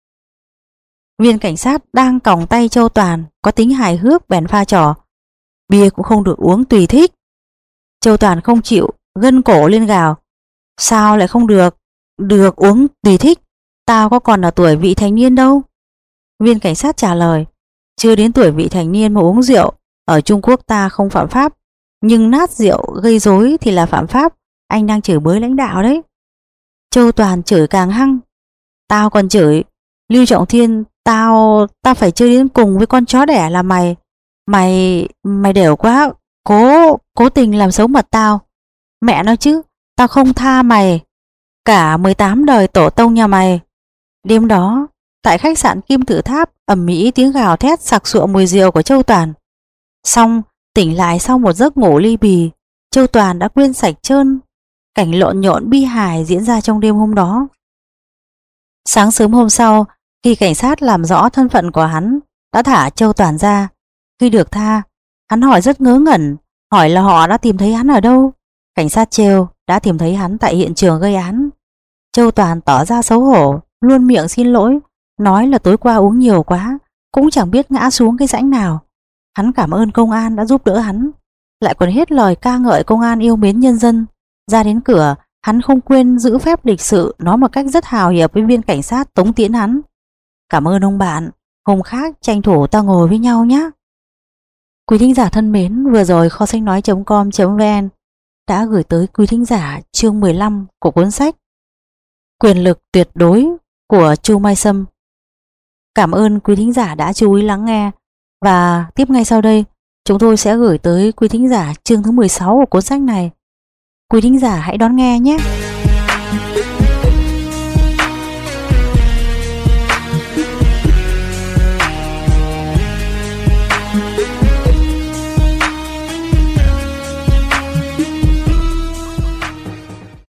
Viên cảnh sát đang còng tay Châu Toàn có tính hài hước bèn pha trò. Bia cũng không được uống tùy thích. Châu Toàn không chịu, gân cổ lên gào. Sao lại không được? Được, uống tùy thích. Tao có còn ở tuổi vị thành niên đâu. Viên cảnh sát trả lời. Chưa đến tuổi vị thành niên mà uống rượu ở Trung Quốc ta không phạm pháp, nhưng nát rượu gây rối thì là phạm pháp. Anh đang chửi bới lãnh đạo đấy. Châu Toàn chửi càng hăng. Tao còn chửi. Lưu Trọng Thiên, tao tao phải chơi đến cùng với con chó đẻ là mày. Mày mày đều quá. Cố cố tình làm xấu mặt tao. Mẹ nói chứ, tao không tha mày. Cả mười tám đời tổ tông nhà mày. Đêm đó, tại khách sạn Kim Tự Tháp, ầm ĩ tiếng gào thét sặc sụa mùi rượu của Châu Toàn. Xong, tỉnh lại sau một giấc ngủ ly bì, Châu Toàn đã quên sạch trơn cảnh lộn nhộn bi hài diễn ra trong đêm hôm đó. Sáng sớm hôm sau, khi cảnh sát làm rõ thân phận của hắn, đã thả Châu Toàn ra. Khi được tha, hắn hỏi rất ngớ ngẩn, hỏi là họ đã tìm thấy hắn ở đâu. Cảnh sát trêu đã tìm thấy hắn tại hiện trường gây án. Châu Toàn tỏ ra xấu hổ, luôn miệng xin lỗi, nói là tối qua uống nhiều quá, cũng chẳng biết ngã xuống cái rãnh nào. Hắn cảm ơn công an đã giúp đỡ hắn, lại còn hết lời ca ngợi công an yêu mến nhân dân. Ra đến cửa, hắn không quên giữ phép lịch sự, nói một cách rất hào hiệp với viên cảnh sát tống tiễn hắn. Cảm ơn ông bạn, hôm khác tranh thủ ta ngồi với nhau nhé. Quý thính giả thân mến, vừa rồi kho sách nói chấm com chấm vn đã gửi tới quý thính giả chương mười lăm của cuốn sách Quyền lực tuyệt đối của Chu Mai Sâm. Cảm ơn quý thính giả đã chú ý lắng nghe, và tiếp ngay sau đây chúng tôi sẽ gửi tới quý thính giả chương thứ mười sáu của cuốn sách này. Quý thính giả hãy đón nghe nhé.